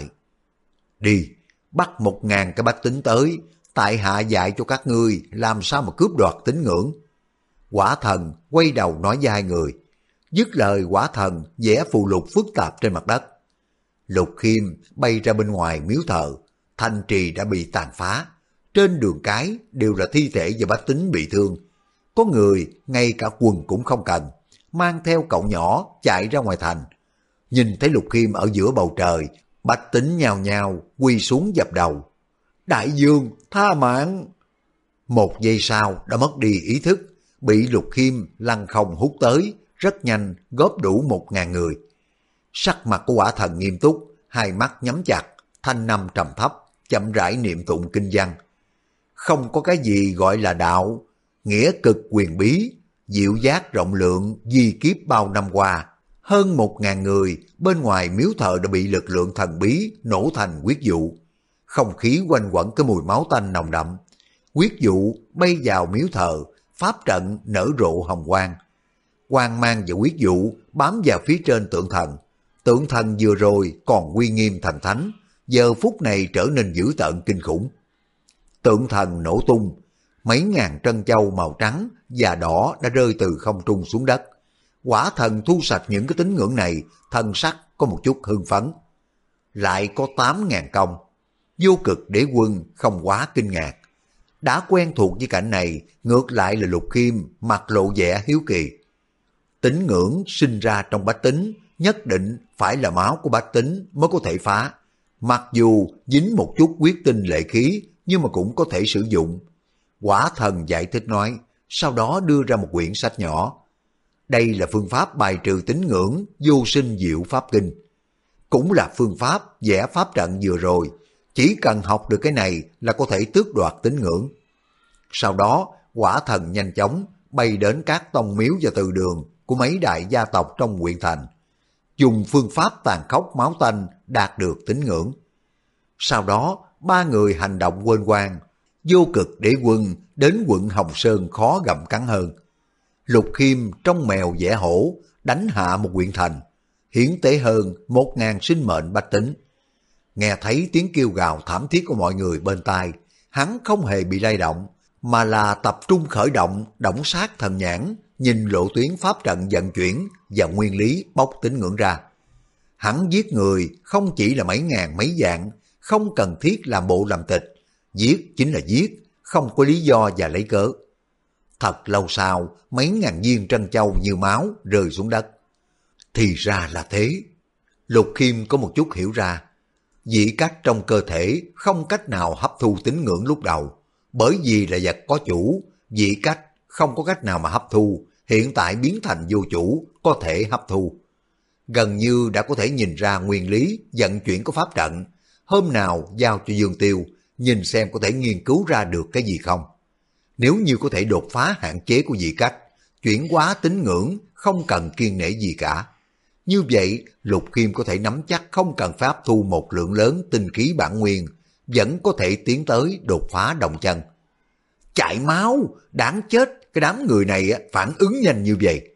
Đi, bắt 1000 cái bách tính tới, tại hạ dạy cho các ngươi làm sao mà cướp đoạt tín ngưỡng. Quả Thần quay đầu nói với hai người. Dứt lời Quả Thần vẽ phù lục phức tạp trên mặt đất. Lục Khiêm bay ra bên ngoài miếu thờ, thành trì đã bị tàn phá. Trên đường cái đều là thi thể và bách tính bị thương. Có người ngay cả quần cũng không cần, mang theo cậu nhỏ chạy ra ngoài thành. Nhìn thấy Lục Khiêm ở giữa bầu trời, Bách tính nhào nhào quỳ xuống dập đầu. Đại vương tha mạng. Một giây sau đã mất đi ý thức, bị Lục Khiêm lăng không hút tới, rất nhanh góp đủ 1000 người. Sắc mặt của Quả Thần nghiêm túc, hai mắt nhắm chặt, thanh năm trầm thấp, chậm rãi niệm tụng kinh văn. Không có cái gì gọi là đạo, nghĩa cực quyền bí, diệu giác rộng lượng, di kiếp bao năm qua. Hơn 1000 người bên ngoài miếu thờ đã bị lực lượng thần bí nổ thành huyết vụ. Không khí quanh quẩn cái mùi máu tanh nồng đậm. Huyết vụ bay vào miếu thờ, pháp trận nở rộ hồng quang. Quang mang và huyết vụ bám vào phía trên tượng thần. Tượng thần vừa rồi còn uy nghiêm thần thánh, giờ phút này trở nên dữ tợn kinh khủng. Tượng thần nổ tung, mấy ngàn trân châu màu trắng và đỏ đã rơi từ không trung xuống đất. Quả Thần thu sạch những cái tín ngưỡng này, thân sắc có một chút hưng phấn. Lại có 8.000 công. Vô Cực Đế Quân không quá kinh ngạc. Đã quen thuộc với cảnh này, ngược lại là Lục Khiêm mặt lộ vẻ hiếu kỳ. Tín ngưỡng sinh ra trong bách tính, nhất định phải là máu của bách tính mới có thể phá. Mặc dù dính một chút huyết tinh lệ khí, nhưng mà cũng có thể sử dụng. Quả Thần giải thích nói, sau đó đưa ra một quyển sách nhỏ. Đây là phương pháp bài trừ tín ngưỡng vô sinh diệu pháp kinh. Cũng là phương pháp vẽ pháp trận vừa rồi, chỉ cần học được cái này là có thể tước đoạt tín ngưỡng. Sau đó, Quả Thần nhanh chóng bay đến các tông miếu và từ đường của mấy đại gia tộc trong huyện thành, dùng phương pháp tàn khốc máu tanh đạt được tín ngưỡng. Sau đó, 3 người hành động quên quang, Vô Cực Đế Quân đến quận Hồng Sơn khó gặm cắn hơn. Lục Khiêm trong mèo vẽ hổ, đánh hạ một huyện thành, hiến tế hơn 1000 sinh mệnh bách tính. Nghe thấy tiếng kêu gào thảm thiết của mọi người bên tai, hắn không hề bị lay động, mà là tập trung khởi động động sát thần nhãn, nhìn lộ tuyến pháp trận vận chuyển và nguyên lý bóc tín ngưỡng ra. Hắn giết người không chỉ là mấy ngàn mấy vạn, không cần thiết làm bộ làm tịch, giết chính là giết, không có lý do và lấy cớ. Thật lâu sau, mấy ngàn viên trân châu như máu rơi xuống đất. Thì ra là thế. Lục Khiêm có một chút hiểu ra. Dị cách trong cơ thể không cách nào hấp thu tín ngưỡng lúc đầu. Bởi vì là vật có chủ, dị cách không có cách nào mà hấp thu, hiện tại biến thành vô chủ, có thể hấp thu. Gần như đã có thể nhìn ra nguyên lý vận chuyển của pháp trận. Hôm nào giao cho Dương Tiêu, nhìn xem có thể nghiên cứu ra được cái gì không. Nếu như có thể đột phá hạn chế của dị cách, chuyển hóa tín ngưỡng, không cần kiêng nể gì cả. Như vậy, Lục Khiêm có thể nắm chắc không cần phải hấp thu một lượng lớn tinh khí bản nguyên, vẫn có thể tiến tới đột phá đồng chân. Chạy máu, đáng chết, cái đám người này phản ứng nhanh như vậy.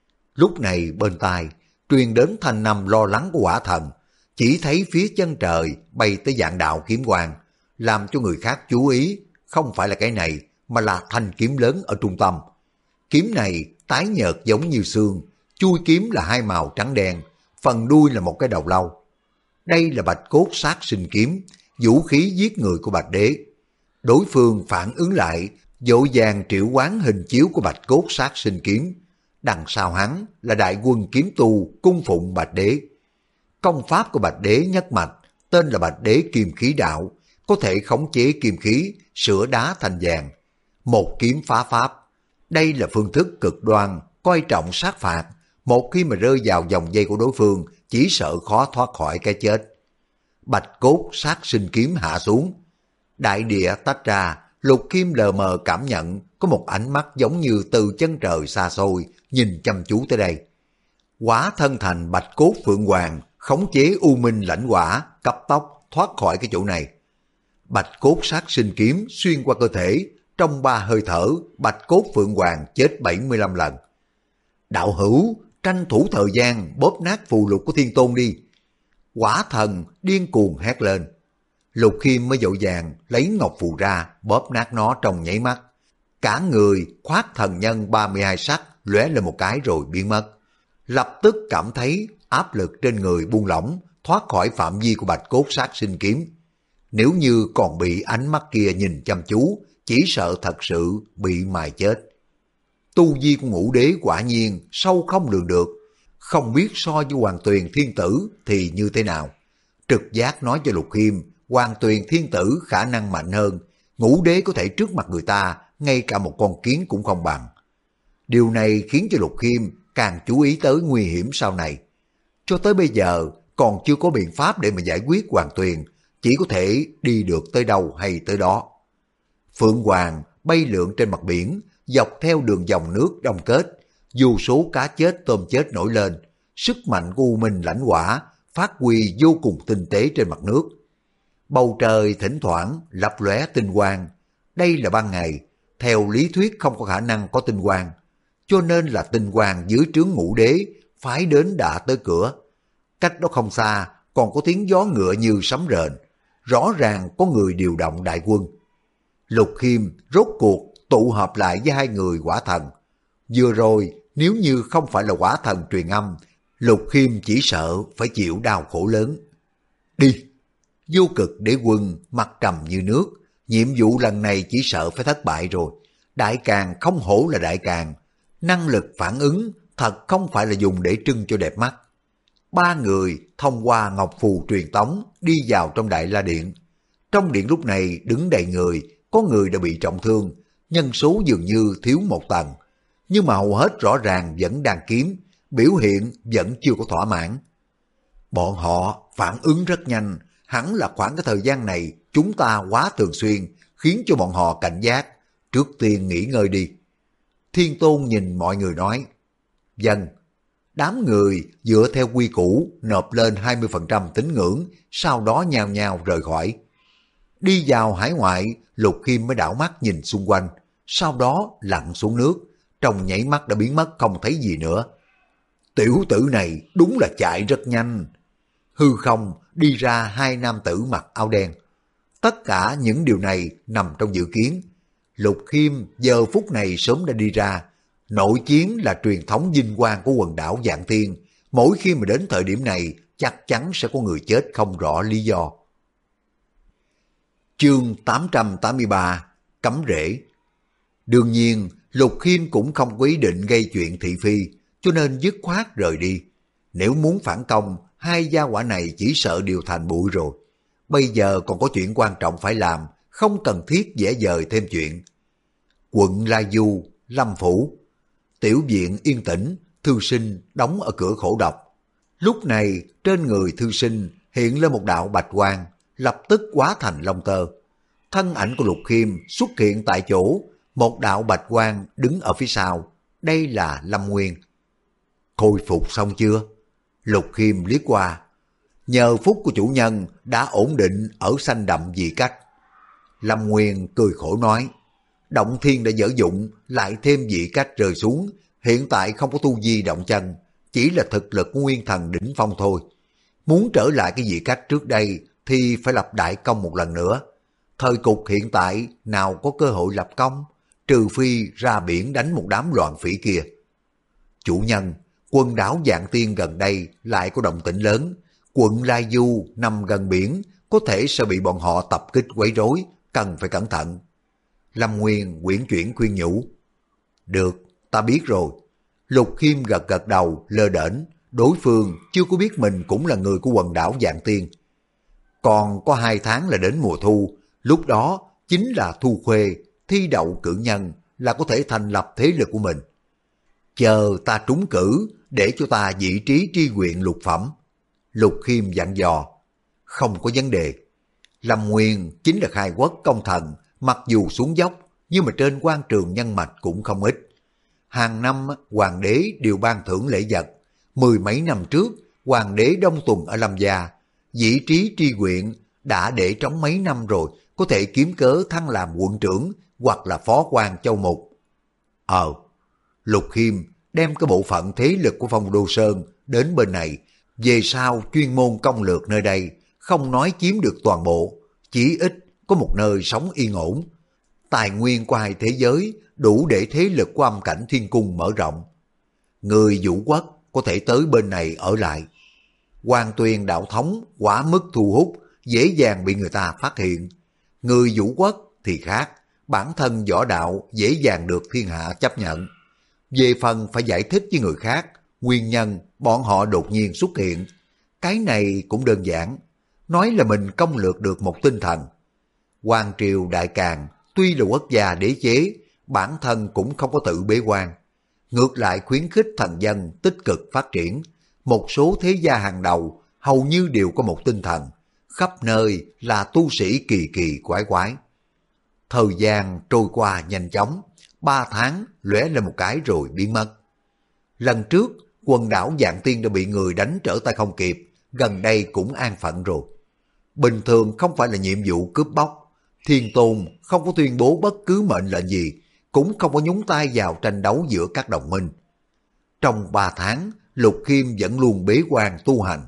Lúc này bên tai, truyền đến thanh âm lo lắng của Quả Thần, chỉ thấy phía chân trời bay tới vạn đạo kiếm quang, làm cho người khác chú ý, không phải là cái này, mà là thanh kiếm lớn ở trung tâm. Kiếm này tái nhợt giống như xương, chui kiếm là 2 màu trắng đen, phần đuôi là một cái đầu lâu. Đây là Bạch Cốt Sát Sinh Kiếm, vũ khí giết người của Bạch Đế. Đối phương phản ứng lại, vội vàng triệu hoán hình chiếu của Bạch Cốt Sát Sinh Kiếm. Đằng sau hắn là đại quân kiếm tu cung phụng Bạch Đế. Công pháp của Bạch Đế nhất mạch, tên là Bạch Đế Kim Khí Đạo, có thể khống chế kim khí, sửa đá thành vàng. Một kiếm phá pháp. Đây là phương thức cực đoan, coi trọng sát phạt. Một khi mà rơi vào vòng dây của đối phương, chỉ sợ khó thoát khỏi cái chết. Bạch Cốt Sát Sinh Kiếm hạ xuống. Đại địa tách ra, Lục Khiêm lờ mờ cảm nhận có một ánh mắt giống như từ chân trời xa xôi, nhìn chăm chú tới đây. Hóa thân thành Bạch Cốt Phượng Hoàng, khống chế u minh lãnh hỏa, cấp tốc thoát khỏi cái chỗ này. Bạch Cốt Sát Sinh Kiếm xuyên qua cơ thể, trong 3 hơi thở, Bạch Cốt Phượng Hoàng chết 75 lần. Đạo hữu, tranh thủ thời gian bóp nát phù lục của Thiên Tôn đi. Quả Thần điên cuồng hét lên. Lục Khiêm mới dội vàng lấy ngọc phù ra, bóp nát nó trong nháy mắt. Cả người khoác thần nhân 32 sắc lóe lên một cái rồi biến mất. Lập tức cảm thấy áp lực trên người buông lỏng, thoát khỏi phạm vi của Bạch Cốt Sát Sinh Kiếm. Nếu như còn bị ánh mắt kia nhìn chăm chú, chỉ sợ thật sự bị mài chết. Tu vi của Ngũ Đế quả nhiên sâu không lường được, không biết so với Hoàng Tuyền Thiên Tử thì như thế nào. trực giác nói cho Lục Khiêm, Hoàng Tuyền Thiên Tử khả năng mạnh hơn, Ngũ Đế có thể trước mặt người ta, ngay cả một con kiến cũng không bằng. Điều này khiến cho Lục Khiêm càng chú ý tới nguy hiểm sau này. Cho tới bây giờ còn chưa có biện pháp để mà giải quyết Hoàng Tuyền, chỉ có thể đi được tới đâu hay tới đó. Phượng Hoàng bay lượn trên mặt biển, dọc theo đường dòng nước đông kết, vô số cá chết tôm chết nổi lên, sức mạnh của U Minh lãnh hỏa phát huy vô cùng tinh tế trên mặt nước. Bầu trời thỉnh thoảng lấp lóe tinh quang, đây là ban ngày, theo lý thuyết không có khả năng có tinh quang, cho nên là tinh quang dưới trướng Ngũ Đế phái đến đã tới cửa. Cách đó không xa còn có tiếng gió ngựa như sấm rền, rõ ràng có người điều động đại quân. Lục Khiêm rốt cuộc tụ hợp lại với hai người Hỏa Thần. Vừa rồi nếu như không phải là Hỏa Thần truyền âm, Lục Khiêm chỉ sợ phải chịu đau khổ lớn. Đi! Vô Cực Đế quân mặt trầm như nước, nhiệm vụ lần này chỉ sợ phải thất bại rồi. Đại Càn không hổ là Đại Càn, năng lực phản ứng thật không phải là dùng để trưng cho đẹp mắt. Ba người thông qua ngọc phù truyền tống đi vào trong Đại La Điện. Trong điện lúc này đứng đầy người, có người đã bị trọng thương, nhân số dường như thiếu một tầng, nhưng mà hầu hết rõ ràng vẫn đang kiếm, biểu hiện vẫn chưa có thỏa mãn. Bọn họ phản ứng rất nhanh, hẳn là khoảng cái thời gian này chúng ta quá thường xuyên, khiến cho bọn họ cảnh giác, trước tiên nghỉ ngơi đi. Thiên Tôn nhìn mọi người nói, vâng. Đám người dựa theo quy củ nộp lên 20% tín ngưỡng, sau đó nhao nhao rời khỏi. Đi vào hải ngoại, Lục Khiêm mới đảo mắt nhìn xung quanh, sau đó lặn xuống nước, trong nhảy mắt đã biến mất không thấy gì nữa. Tiểu tử này đúng là chạy rất nhanh. Hư không đi ra hai nam tử mặc áo đen. Tất cả những điều này nằm trong dự kiến. Lục Khiêm giờ phút này sớm đã đi ra. Nội chiến là truyền thống vinh quang của quần đảo Vạn Tiên. Mỗi khi mà đến thời điểm này, chắc chắn sẽ có người chết không rõ lý do. Chương 883 Cấm rễ. Đương nhiên, Lục Khiêm cũng không có ý định gây chuyện thị phi, cho nên dứt khoát rời đi. Nếu muốn phản công, hai gia hỏa này chỉ sợ đều thành bụi rồi. Bây giờ còn có chuyện quan trọng phải làm, không cần thiết dễ dời thêm chuyện. Quận La Du, Lâm Phủ. Tiểu viện yên tĩnh, Thư Sinh đóng ở cửa khổ độc. Lúc này trên người Thư Sinh hiện lên một đạo bạch quang, lập tức hóa thành lông tơ. Thân ảnh của Lục Khiêm xuất hiện tại chỗ, một đạo bạch quang đứng ở phía sau. Đây là Lâm Nguyên. Khôi phục xong chưa? Lục Khiêm liếc qua. Nhờ phúc của chủ nhân đã ổn định ở xanh đậm dị cách. Lâm Nguyên cười khổ nói, động thiên đã dở dụng, lại thêm dị cách rơi xuống, hiện tại không có tu vi động chân, chỉ là thực lực nguyên thần đỉnh phong thôi. Muốn trở lại cái dị cách trước đây thì phải lập đại công một lần nữa. Thời cục hiện tại nào có cơ hội lập công, trừ phi ra biển đánh một đám loạn phỉ kia. Chủ nhân, quần đảo Vạn Tiên gần đây lại có động tĩnh lớn, quận Lai Du nằm gần biển, có thể sẽ bị bọn họ tập kích quấy rối, cần phải cẩn thận. Lâm Nguyên quyển chuyển khuyên nhủ. Được, ta biết rồi. Lục Khiêm gật gật đầu, lơ đễnh, đối phương chưa có biết mình cũng là người của quần đảo Vạn Tiên. Còn có 2 tháng là đến mùa thu, lúc đó chính là thu khuê, thi đậu cử nhân là có thể thành lập thế lực của mình. Chờ ta trúng cử để cho ta vị trí tri huyện lục phẩm. Lục Khiêm dặn dò. Không có vấn đề. Lâm Nguyên chính là khai quốc công thần, mặc dù xuống dốc nhưng mà trên quan trường nhân mạch cũng không ít. Hàng năm hoàng đế đều ban thưởng lễ vật. 10 mấy năm trước hoàng đế Đông Tuần ở Lâm Gia, vị trí tri huyện đã để trống mấy năm rồi, có thể kiếm cớ thăng làm quận trưởng hoặc là phó quan châu mục. Lục Khiêm đem cái bộ phận thế lực của Phong Đô Sơn đến bên này, về sau chuyên môn công lược nơi đây, không nói chiếm được toàn bộ, chỉ ít có một nơi sống yên ổn. Tài nguyên của hai thế giới đủ để thế lực của Âm Cảnh Thiên Cung mở rộng. Người Vũ Quốc có thể tới bên này ở lại. Hoàng Tuyền đạo thống quá mức thu hút, dễ dàng bị người ta phát hiện. Người Vũ Quốc thì khác, bản thân võ đạo dễ dàng được thiên hạ chấp nhận. Về phần phải giải thích với người khác, nguyên nhân bọn họ đột nhiên xuất hiện. Cái này cũng đơn giản. nói là mình công lược được một tinh thần. Hoàng triều Đại Càn tuy là quốc gia đế chế, bản thân cũng không có tự bế quan, ngược lại khuyến khích thần dân tích cực phát triển. Một số thế gia hàng đầu hầu như đều có một tinh thần, khắp nơi là tu sĩ kỳ kỳ quái quái. Thời gian trôi qua nhanh chóng, 3 tháng lóe lên một cái rồi biến mất. Lần trước, quần đảo Vạn Tiên đã bị người đánh trở tay không kịp, gần đây cũng an phận rồi. Bình thường không phải là nhiệm vụ cướp bóc, Thiên Tôn không có tuyên bố bất cứ mệnh lệnh gì, cũng không có nhúng tay vào tranh đấu giữa các đồng minh. Trong 3 tháng, Lục Khiêm vẫn luôn bế quan tu hành.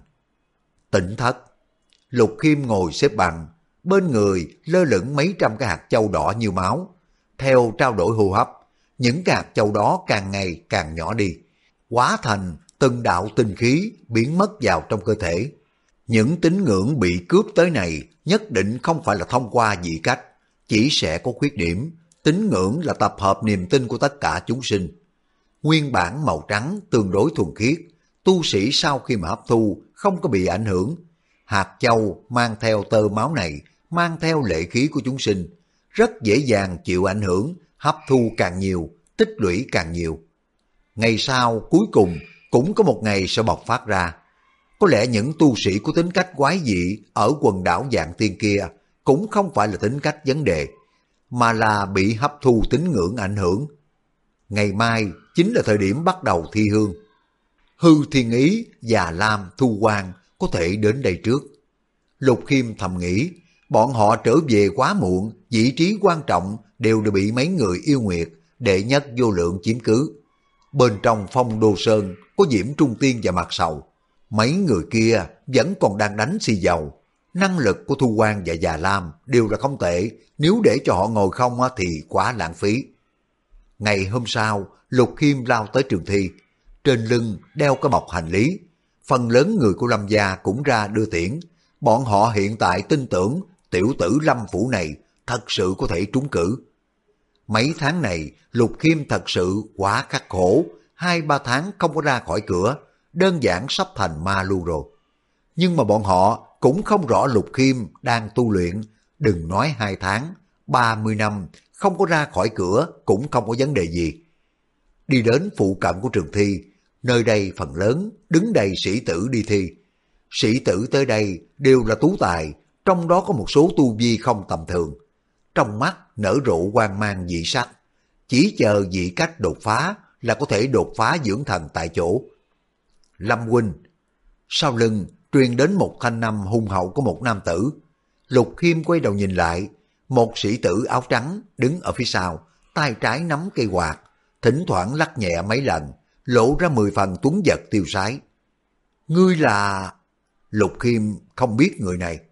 Tỉnh thất, Lục Khiêm ngồi xếp bằng, bên người lơ lửng mấy trăm cái hạt châu đỏ như máu. Theo trao đổi hô hấp, những cái hạt châu đó càng ngày càng nhỏ đi, hóa thành từng đạo tinh khí biến mất vào trong cơ thể. Những tín ngưỡng bị cướp tới này nhất định không phải là thông qua dị cách, chỉ sẽ có khuyết điểm. Tín ngưỡng là tập hợp niềm tin của tất cả chúng sinh. Nguyên bản màu trắng tương đối thuần khiết, tu sĩ sau khi mà hấp thu không có bị ảnh hưởng. Hạt châu mang theo tơ máu này, mang theo lệ khí của chúng sinh, rất dễ dàng chịu ảnh hưởng, hấp thu càng nhiều, tích lũy càng nhiều. Ngày sau cuối cùng cũng có một ngày sẽ bộc phát ra. Có lẽ những tu sĩ có tính cách quái dị ở quần đảo Vạn Tiên kia cũng không phải là tính cách vấn đề, mà là bị hấp thu tín ngưỡng ảnh hưởng. Ngày mai chính là thời điểm bắt đầu thi hương. Hư Thiên Ý, Già Lam, Thu Quang có thể đến đây trước. Lục Khiêm thầm nghĩ, bọn họ trở về quá muộn, vị trí quan trọng đều đã bị mấy người yêu nguyệt, đệ nhất vô lượng chiếm cứ. Bên trong Phong Đô Sơn có Diễm Trung Tiên và Mạc Sầu. Mấy người kia vẫn còn đang đánh xì dầu. Năng lực của Thu Quang và Già Lam đều là không tệ, nếu để cho họ ngồi không thì quá lãng phí. Ngày hôm sau, Lục Khiêm lao tới trường thi, trên lưng đeo cái bọc hành lý. Phần lớn người của Lâm gia cũng ra đưa tiễn. Bọn họ hiện tại tin tưởng tiểu tử Lâm phủ này thật sự có thể trúng cử. Mấy tháng này Lục Khiêm thật sự quá khắc khổ, 2-3 tháng không có ra khỏi cửa, đơn giản sắp thành ma lưu rồi. Nhưng mà bọn họ cũng không rõ Lục Khiêm đang tu luyện, đừng nói 2 tháng, 30 năm không có ra khỏi cửa cũng không có vấn đề gì. Đi đến phụ cận của trường thi, nơi đây phần lớn đứng đầy sĩ tử đi thi. Sĩ tử tới đây đều là tú tài, trong đó có một số tu vi không tầm thường. Trong mắt nở rộ quang mang dị sắc, chỉ chờ dị cách đột phá là có thể đột phá dưỡng thần tại chỗ. Lâm huynh, sau lưng truyền đến một thanh âm hùng hậu của một nam tử. Lục Khiêm quay đầu nhìn lại, một sĩ tử áo trắng đứng ở phía sau, tay trái nắm cây quạt, thỉnh thoảng lắc nhẹ mấy lần, lộ ra 10 phần tuấn giật tiêu sái. Ngươi là... Lục Khiêm không biết người này.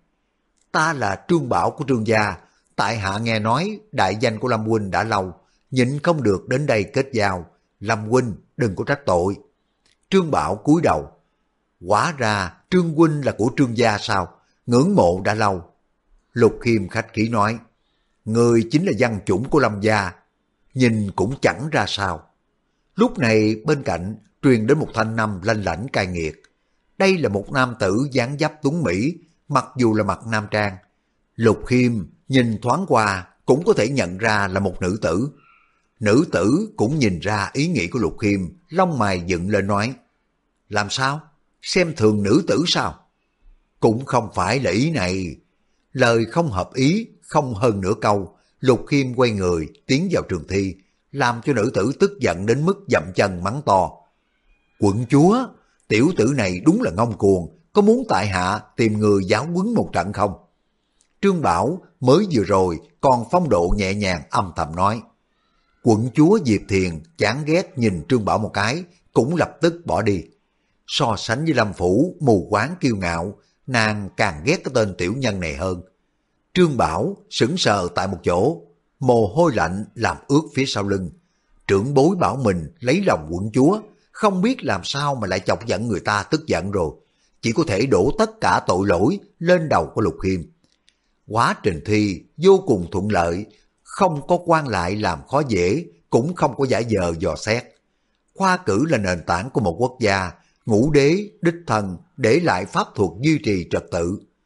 Ta là Trương Bảo của Trương gia, tại hạ nghe nói đại danh của Lâm huynh đã lâu, nhịn không được đến đây kết giao. Lâm huynh đừng có trách tội. Trương Bảo cúi đầu. Hóa ra Trương huynh là của Trương gia sao? Ngưỡng mộ đã lâu. Lục Khiêm khách khí nói, người chính là văn chủng của Lâm gia, nhìn cũng chẳng ra sao. Lúc này bên cạnh truyền đến một thanh âm lanh lảnh cay nghiệt. Đây là một nam tử dáng dấp tuấn mỹ, mặc dù là mặc nam trang. Lục Khiêm nhìn thoáng qua cũng có thể nhận ra là một nữ tử. Nữ tử cũng nhìn ra ý nghĩ của Lục Khiêm, lông mày dựng lên nói, làm sao? Xem thường nữ tử sao? Cũng không phải là ý này. Lời không hợp ý, không hơn nửa câu, Lục Khiêm quay người tiến vào trường thi, làm cho nữ tử tức giận đến mức dậm chân mắng to. Quận chúa, tiểu tử này đúng là ngông cuồng, có muốn tại hạ tìm người giáo huấn một trận không? Trương Bảo mới vừa rồi còn phong độ nhẹ nhàng âm thầm nói. Quận chúa Diệp Thiền chán ghét nhìn Trương Bảo một cái, cũng lập tức bỏ đi. So sánh với Lâm phủ mù quáng kiêu ngạo, nàng càng ghét cái tên tiểu nhân này hơn. Trương Bảo sững sờ tại một chỗ, mồ hôi lạnh làm ướt phía sau lưng. Trưởng bối bảo mình lấy lòng quận chúa, không biết làm sao mà lại chọc giận người ta tức giận rồi. Chỉ có thể đổ tất cả tội lỗi lên đầu của Lục Khiêm. Quá trình thi vô cùng thuận lợi, không có quan lại làm khó dễ, cũng không có giả vờ dò xét. Khoa cử là nền tảng của một quốc gia, ngũ đế, đích thần để lại pháp thuật duy trì trật tự.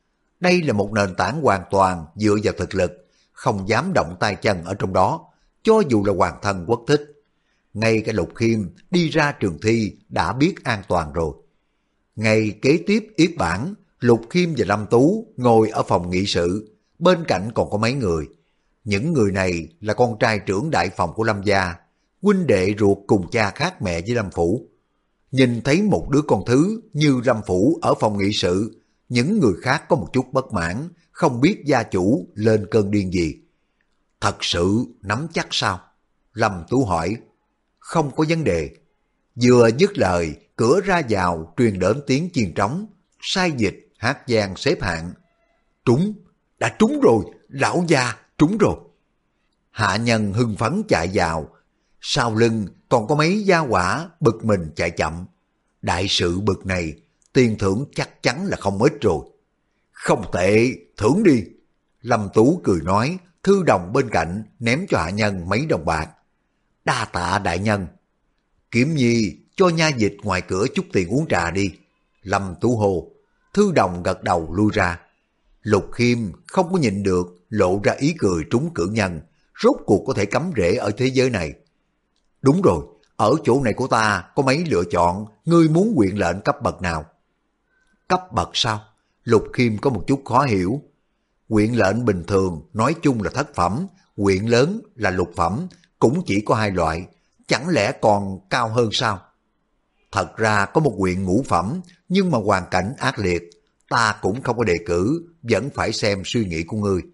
Đây là một nền tảng hoàn toàn dựa vào thực lực, không dám động tay chân ở trong đó, cho dù là hoàng thân quốc thích. Ngay cả Lục Khiêm đi ra trường thi đã biết an toàn rồi. Ngày kế tiếp yết bản, Lục Khiêm và Lâm Tú ngồi ở phòng nghị sự, bên cạnh còn có mấy người. Những người này là con trai trưởng đại phòng của Lâm gia, huynh đệ ruột cùng cha khác mẹ với Lâm Phủ. Nhìn thấy một đứa con thứ như Lâm Phủ ở phòng nghị sự, những người khác có một chút bất mãn, không biết gia chủ lên cơn điên gì. Thật sự nắm chắc sao? Lâm Tú hỏi. Không có vấn đề. Vừa dứt lời, cửa ra vào truyền đến tiếng chiên trống, sai dịch, hát vang xếp hạng. Trúng, đã trúng rồi, lão gia, trúng rồi. Hạ nhân hưng phấn chạy vào, sau lưng còn có mấy gia hỏa bực mình chạy chậm. Đại sự bực này, tiền thưởng chắc chắn là không ít rồi. Không tệ, thưởng đi. Lâm Tú cười nói, thư đồng bên cạnh ném cho hạ nhân mấy đồng bạc. Đa tạ đại nhân. Kiểm Nhi cho nha dịch ngoài cửa chút tiền uống trà đi. Lâm Tú hô. Thư đồng gật đầu lui ra. Lục Khiêm không có nhịn được, lộ ra ý cười trúng cử nhân. Rốt cuộc có thể cắm rễ ở thế giới này. Đúng rồi, ở chỗ này của ta có mấy lựa chọn, ngươi muốn quyền lệnh cấp bậc nào? Cấp bậc sao? Lục Khiêm có một chút khó hiểu. Quyền lệnh bình thường nói chung là thất phẩm, quyền lớn là lục phẩm, cũng chỉ có hai loại, chẳng lẽ còn cao hơn sao? Thật ra có một quyền ngũ phẩm, nhưng mà hoàn cảnh ác liệt, ta cũng không có đề cử, vẫn phải xem suy nghĩ của ngươi.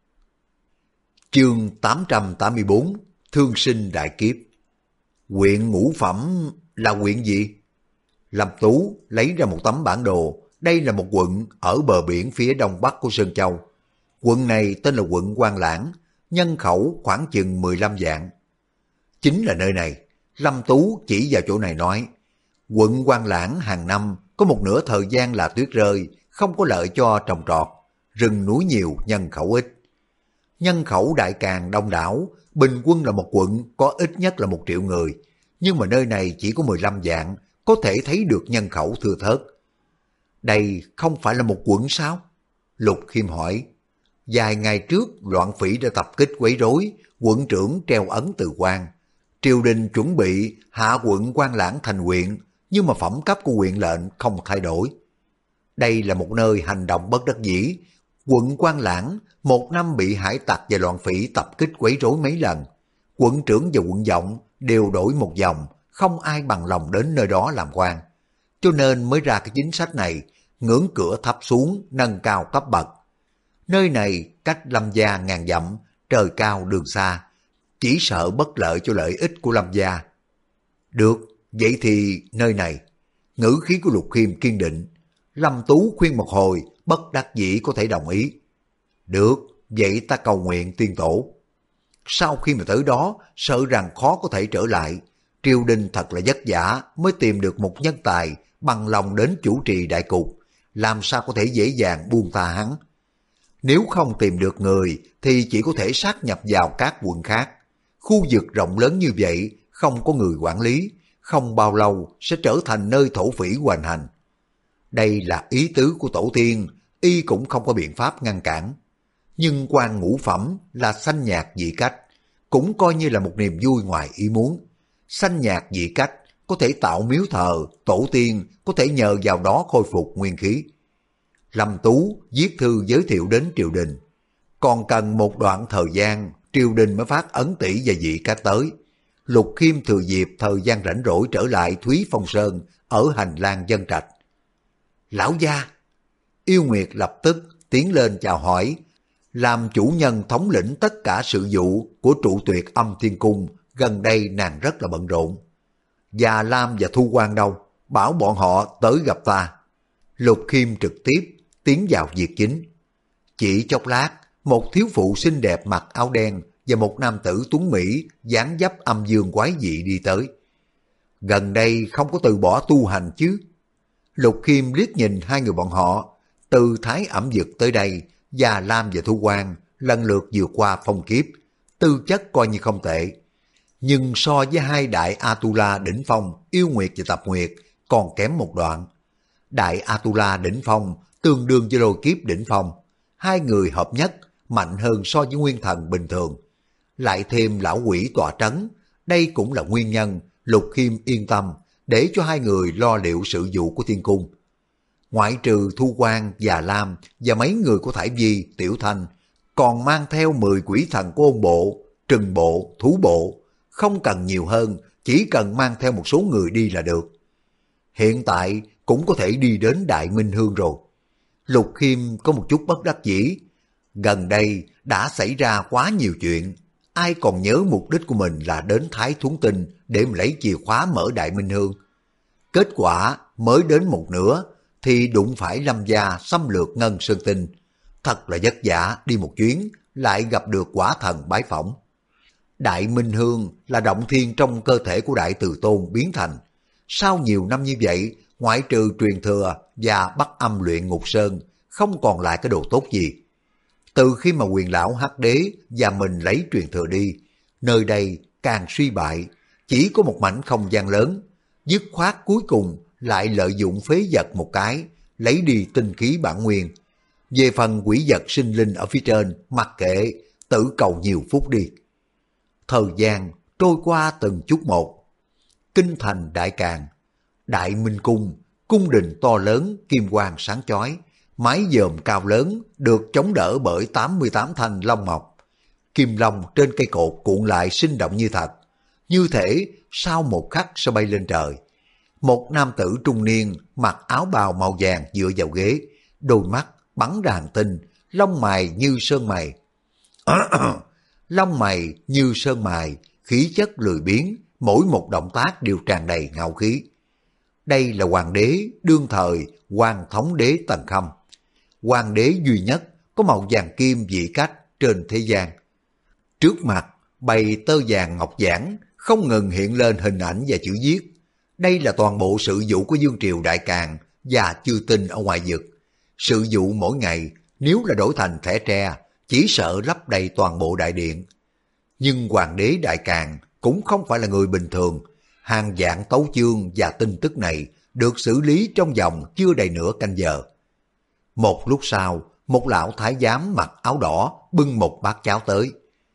Chương 884, Thương sinh đại kiếp. Quyện ngũ phẩm là quyện gì? Lâm Tú lấy ra một tấm bản đồ, đây là một quận ở bờ biển phía đông bắc của Sơn Châu. Quận này tên là quận Quan Lãng, nhân khẩu khoảng chừng 15 vạn. Chính là nơi này, Lâm Tú chỉ vào chỗ này nói, quận Quan Lãng hàng năm có một nửa thời gian là tuyết rơi, không có lợi cho trồng trọt, rừng núi nhiều, nhân khẩu ít. Nhân khẩu đại càng đông đảo, bình quân là một quận có ít nhất là 1 triệu người, nhưng mà nơi này chỉ có 15 vạn, có thể thấy được nhân khẩu thưa thớt. Đây không phải là một quận sao? Lục Khiêm hỏi. Vài ngày trước loạn phỉ đã tập kích quấy rối, quận trưởng treo ấn từ quan. Triều đình chuẩn bị hạ quận Quan Lãng thành huyện, nhưng mà phẩm cấp của huyện lệnh không thay đổi. Đây là một nơi hành động bất đắc dĩ. Quận Quan Lãng một năm bị hải tặc và loạn phỉ tập kích quấy rối mấy lần. Quận trưởng và quận vọng đều đổi một vòng, không ai bằng lòng đến nơi đó làm quan. Cho nên mới ra cái chính sách này, ngưỡng cửa thấp xuống, nâng cao cấp bậc. Nơi này cách Lâm gia ngàn dặm, trời cao đường xa, chỉ sợ bất lợi cho lợi ích của Lâm gia. Được, vậy thì nơi này. Ngữ khí của Lục Khiêm kiên định. Lâm Tú khuyên một hồi, bất đắc dĩ có thể đồng ý. Được, vậy ta cầu nguyện tiên tổ. Sau khi mà tới đó, sợ rằng khó có thể trở lại. Triều đình thật là vất vả mới tìm được một nhân tài bằng lòng đến chủ trì đại cục, làm sao có thể dễ dàng buông tha hắn. Nếu không tìm được người thì chỉ có thể sát nhập vào các quận khác. Khu vực rộng lớn như vậy, không có người quản lý, không bao lâu sẽ trở thành nơi thổ phỉ hoành hành. Đây là ý tứ của tổ tiên, y cũng không có biện pháp ngăn cản. Nhưng quan ngũ phẩm là sanh nhạc dị cách, cũng coi như là một niềm vui ngoài ý muốn. Sanh nhạc dị cách có thể tạo miếu thờ, tổ tiên có thể nhờ vào đó khôi phục nguyên khí. Lâm Tú viết thư giới thiệu đến triều đình. Còn cần một đoạn thời gian, triều đình mới phát ấn tỷ và dị cách tới. Lục Khiêm thừa dịp thời gian rảnh rỗi trở lại Thúy Phong Sơn ở hành lang dân trạch. Lão gia! Yêu Nguyệt lập tức tiến lên chào hỏi, làm chủ nhân thống lĩnh tất cả sự vụ của trụ tuyệt Âm Thiên Cung, gần đây nàng rất là bận rộn. Già Lam và Thu Quan đâu? Bảo bọn họ tới gặp ta. Lục Khiêm trực tiếp tiến vào việc chính. Chỉ chốc lát, một thiếu phụ xinh đẹp mặc áo đen và một nam tử tuấn Mỹ dáng dấp âm dương quái dị đi tới. Gần đây không có từ bỏ tu hành chứ? Lục Khiêm liếc nhìn hai người bọn họ, từ thái ẩm dực tới đây, Già Lam và Thu Quan lần lượt vượt qua phong kiếp, tư chất coi như không tệ. Nhưng so với hai đại Atula đỉnh phong, Yêu Nguyệt và Tập Nguyệt, còn kém một đoạn. Đại Atula đỉnh phong tương đương với lôi kiếp đỉnh phong, hai người hợp nhất mạnh hơn so với nguyên thần bình thường. Lại thêm lão quỷ tọa trấn, đây cũng là nguyên nhân Lục Khiêm yên tâm để cho hai người lo liệu sự vụ của thiên cung. Ngoại trừ Thu Quang, Già Lam và mấy người của Thải Vi, Tiểu Thanh, còn mang theo 10 quỷ thần của ôn bộ, trừng bộ, thú bộ. Không cần nhiều hơn, chỉ cần mang theo một số người đi là được. Hiện tại cũng có thể đi đến Đại Minh Hương rồi. Lục Khiêm có một chút bất đắc dĩ. Gần đây đã xảy ra quá nhiều chuyện. Ai còn nhớ mục đích của mình là đến Thái Thuấn Tinh để mà lấy chìa khóa mở Đại Minh Hương. Kết quả mới đến một nửa thì đụng phải Lâm gia xâm lược Ngân Sơn Tinh. Thật là vất vả đi một chuyến, lại gặp được quả thần bái phỏng. Đại Minh Hương là động thiên trong cơ thể của Đại Từ Tôn biến thành. Sau nhiều năm như vậy, ngoại trừ truyền thừa và bắt âm luyện ngục sơn, không còn lại cái đồ tốt gì. Từ khi mà Quyền lão Hắc Đế và mình lấy truyền thừa đi, nơi đây càng suy bại, chỉ có một mảnh không gian lớn. Dứt khoát cuối cùng lại lợi dụng phế vật một cái, lấy đi tinh khí bản nguyên. Về phần quỷ vật sinh linh ở phía trên, mặc kệ, tự cầu nhiều phút đi. Thời gian trôi qua từng chút một. Kinh thành Đại Càn, Đại Minh Cung, cung đình to lớn, kim quang sáng chói, mái dòm cao lớn được chống đỡ bởi 88 thanh long mọc. Kim long trên cây cột cuộn lại sinh động như thật, như thể sau một khắc sẽ bay lên trời. Một nam tử trung niên mặc áo bào màu vàng dựa vào ghế, đôi mắt bắn ra hành tinh, lông mày như sơn mày. Lông mày như sơn mài, khí chất lười biếng, mỗi một động tác đều tràn đầy ngạo khí. Đây là hoàng đế đương thời Hoàng Thống Đế Tần Khâm, hoàng đế duy nhất có màu vàng kim vị cách trên thế gian. Trước mặt bày tơ vàng ngọc giản, không ngừng hiện lên hình ảnh và chữ viết. Đây là toàn bộ sự vụ của vương triều Đại Càn và chư tinh ở ngoài vực. Sự vụ mỗi ngày nếu là đổi thành thẻ tre, chỉ sợ lấp đầy toàn bộ đại điện. Nhưng hoàng đế Đại Càn cũng không phải là người bình thường. Hàng vạn tấu chương và tin tức này được xử lý trong vòng chưa đầy nửa canh giờ. Một lúc sau, một lão thái giám mặc áo đỏ bưng một bát cháo tới.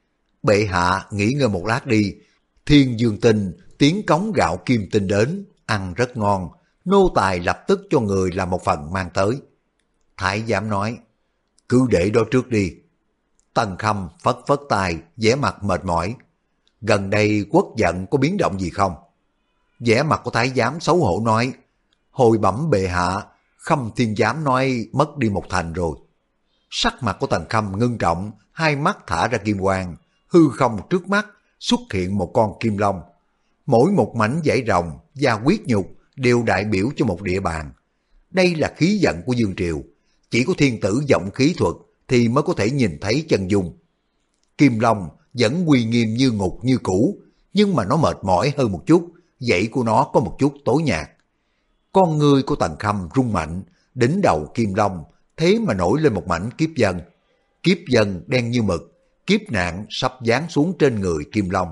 Bệ hạ nghỉ ngơi một lát đi. Thiên Dương Tinh tiến cống gạo kim tinh đến, ăn rất ngon. Nô tài lập tức cho người làm một phần mang tới. Thái giám nói, cứ để đó trước đi. Tần Khâm phất phất tay, vẻ mặt mệt mỏi. Gần đây quốc vận có biến động gì không? Vẻ mặt của thái giám xấu hổ nói, hồi bẩm bệ hạ, Khâm Thiên giám nói mất đi một thành rồi. Sắc mặt của Tần Khâm ngưng trọng, hai mắt thả ra kim quang, hư không trước mắt xuất hiện một con kim long. Mỗi một mảnh dãy rồng và huyết nhục đều đại biểu cho một địa bàn. Đây là khí vận của vương triều, chỉ có thiên tử vọng khí thuật thì mới có thể nhìn thấy chân dung. Kim long vẫn uy nghiêm như ngục như cũ, nhưng mà nó mệt mỏi hơn một chút, dãy của nó có một chút tối nhạt. Con ngươi của Tần Khâm rung mạnh, đỉnh đầu kim long thế mà nổi lên một mảnh kiếp vân. Kiếp vân đen như mực, kiếp nạn sắp giáng xuống trên người kim long.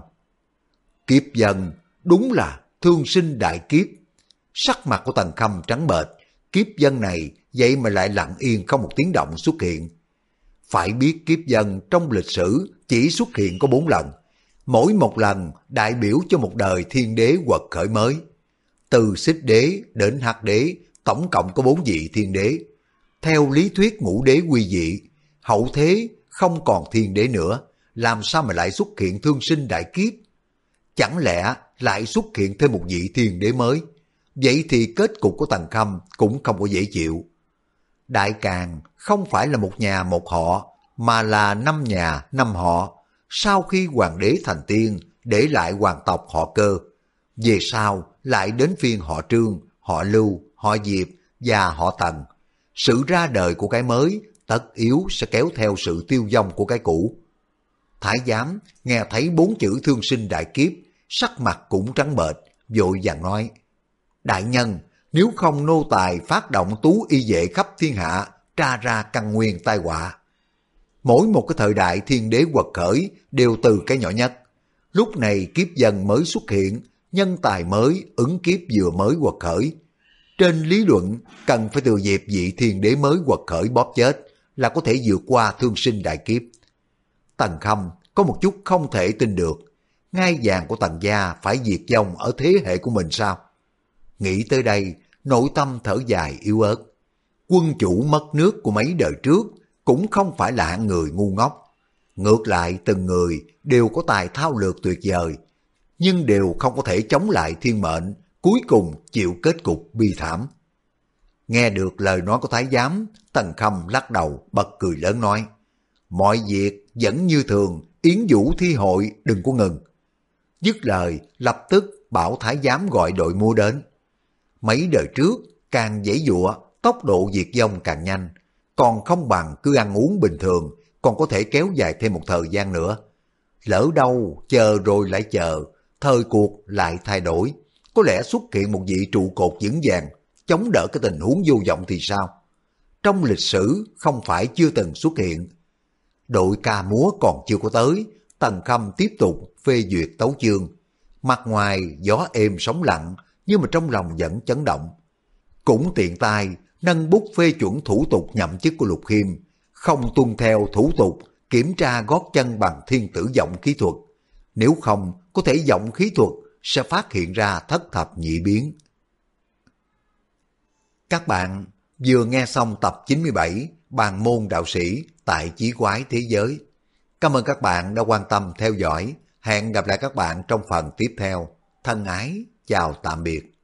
Kiếp vân đúng là thương sinh đại kiếp. Sắc mặt của Tần Khâm trắng bệch, kiếp vân này vậy mà lại lặng yên không một tiếng động xuất hiện. Phải biết kiếp vân trong lịch sử chỉ xuất hiện có 4 lần. Mỗi một lần đại biểu cho một đời thiên đế quật khởi mới. Từ Xích Đế đến Hắc Đế, tổng cộng có 4 vị thiên đế. Theo lý thuyết ngũ đế quy dị, hậu thế không còn thiên đế nữa, làm sao mà lại xuất hiện thương sinh đại kiếp? Chẳng lẽ lại xuất hiện thêm một vị thiên đế mới? Vậy thì kết cục của Tần Khâm cũng không có dễ chịu. Đại Càn không phải là một nhà một họ, mà là 5 nhà 5 họ. Sau khi hoàng đế thành tiên, để lại hoàng tộc họ Cơ. Về sau lại đến phiên họ Trương, họ Lưu, họ Diệp và họ Tần. Sự ra đời của cái mới tất yếu sẽ kéo theo sự tiêu vong của cái cũ. Thái giám nghe thấy 4 chữ thương sinh đại kiếp, sắc mặt cũng trắng bệch, vội vàng nói, đại nhân, nếu không nô tài phát động tú y vệ khắp thiên hạ, tra ra căn nguyên tai họa. Mỗi một cái thời đại thiên đế quật khởi đều từ cái nhỏ nhất. Lúc này kiếp dân mới xuất hiện, nhân tài mới, ứng kiếp vừa mới quật khởi. Trên lý luận, cần phải từ dịp vị thiên đế mới quật khởi bóp chết, là có thể vượt qua thương sinh đại kiếp. Tần Khâm có một chút không thể tin được, ngai vàng của Tần gia phải diệt vong ở thế hệ của mình sao? Nghĩ tới đây, nội tâm thở dài yếu ớt. Quân chủ mất nước của mấy đời trước cũng không phải là hạng người ngu ngốc. Ngược lại từng người đều có tài thao lược tuyệt vời, nhưng đều không có thể chống lại thiên mệnh, cuối cùng chịu kết cục bi thảm. Nghe được lời nói của Thái giám, Tần Khâm lắc đầu bật cười lớn nói, mọi việc vẫn như thường, yến vũ thi hội đừng có ngừng. Dứt lời, lập tức bảo Thái giám gọi đội mua đến. Mấy đời trước, càng giãy giụa, tốc độ diệt vong càng nhanh, còn không bằng cứ ăn uống bình thường, còn có thể kéo dài thêm một thời gian nữa. Lỡ đâu, chờ rồi lại chờ, thời cuộc lại thay đổi, có lẽ xuất hiện một vị trụ cột vững vàng, chống đỡ cái tình huống vô vọng thì sao? Trong lịch sử không phải chưa từng xuất hiện. Đội ca múa còn chưa có tới, Tần Khâm tiếp tục phê duyệt tấu chương. Mặt ngoài gió êm sóng lặng, nhưng mà trong lòng vẫn chấn động. Cũng tiện tay nâng bút phê chuẩn thủ tục nhậm chức của Lục Khiêm, không tuân theo thủ tục kiểm tra gót chân bằng thiên tử vọng khí thuật. Nếu không, có thể vọng khí thuật sẽ phát hiện ra thất thập nhị biến. Các bạn vừa nghe xong tập 97 Bàn môn đạo sĩ tại Chí Quái Thế Giới. Cảm ơn các bạn đã quan tâm theo dõi. Hẹn gặp lại các bạn trong phần tiếp theo. Thân ái, chào tạm biệt.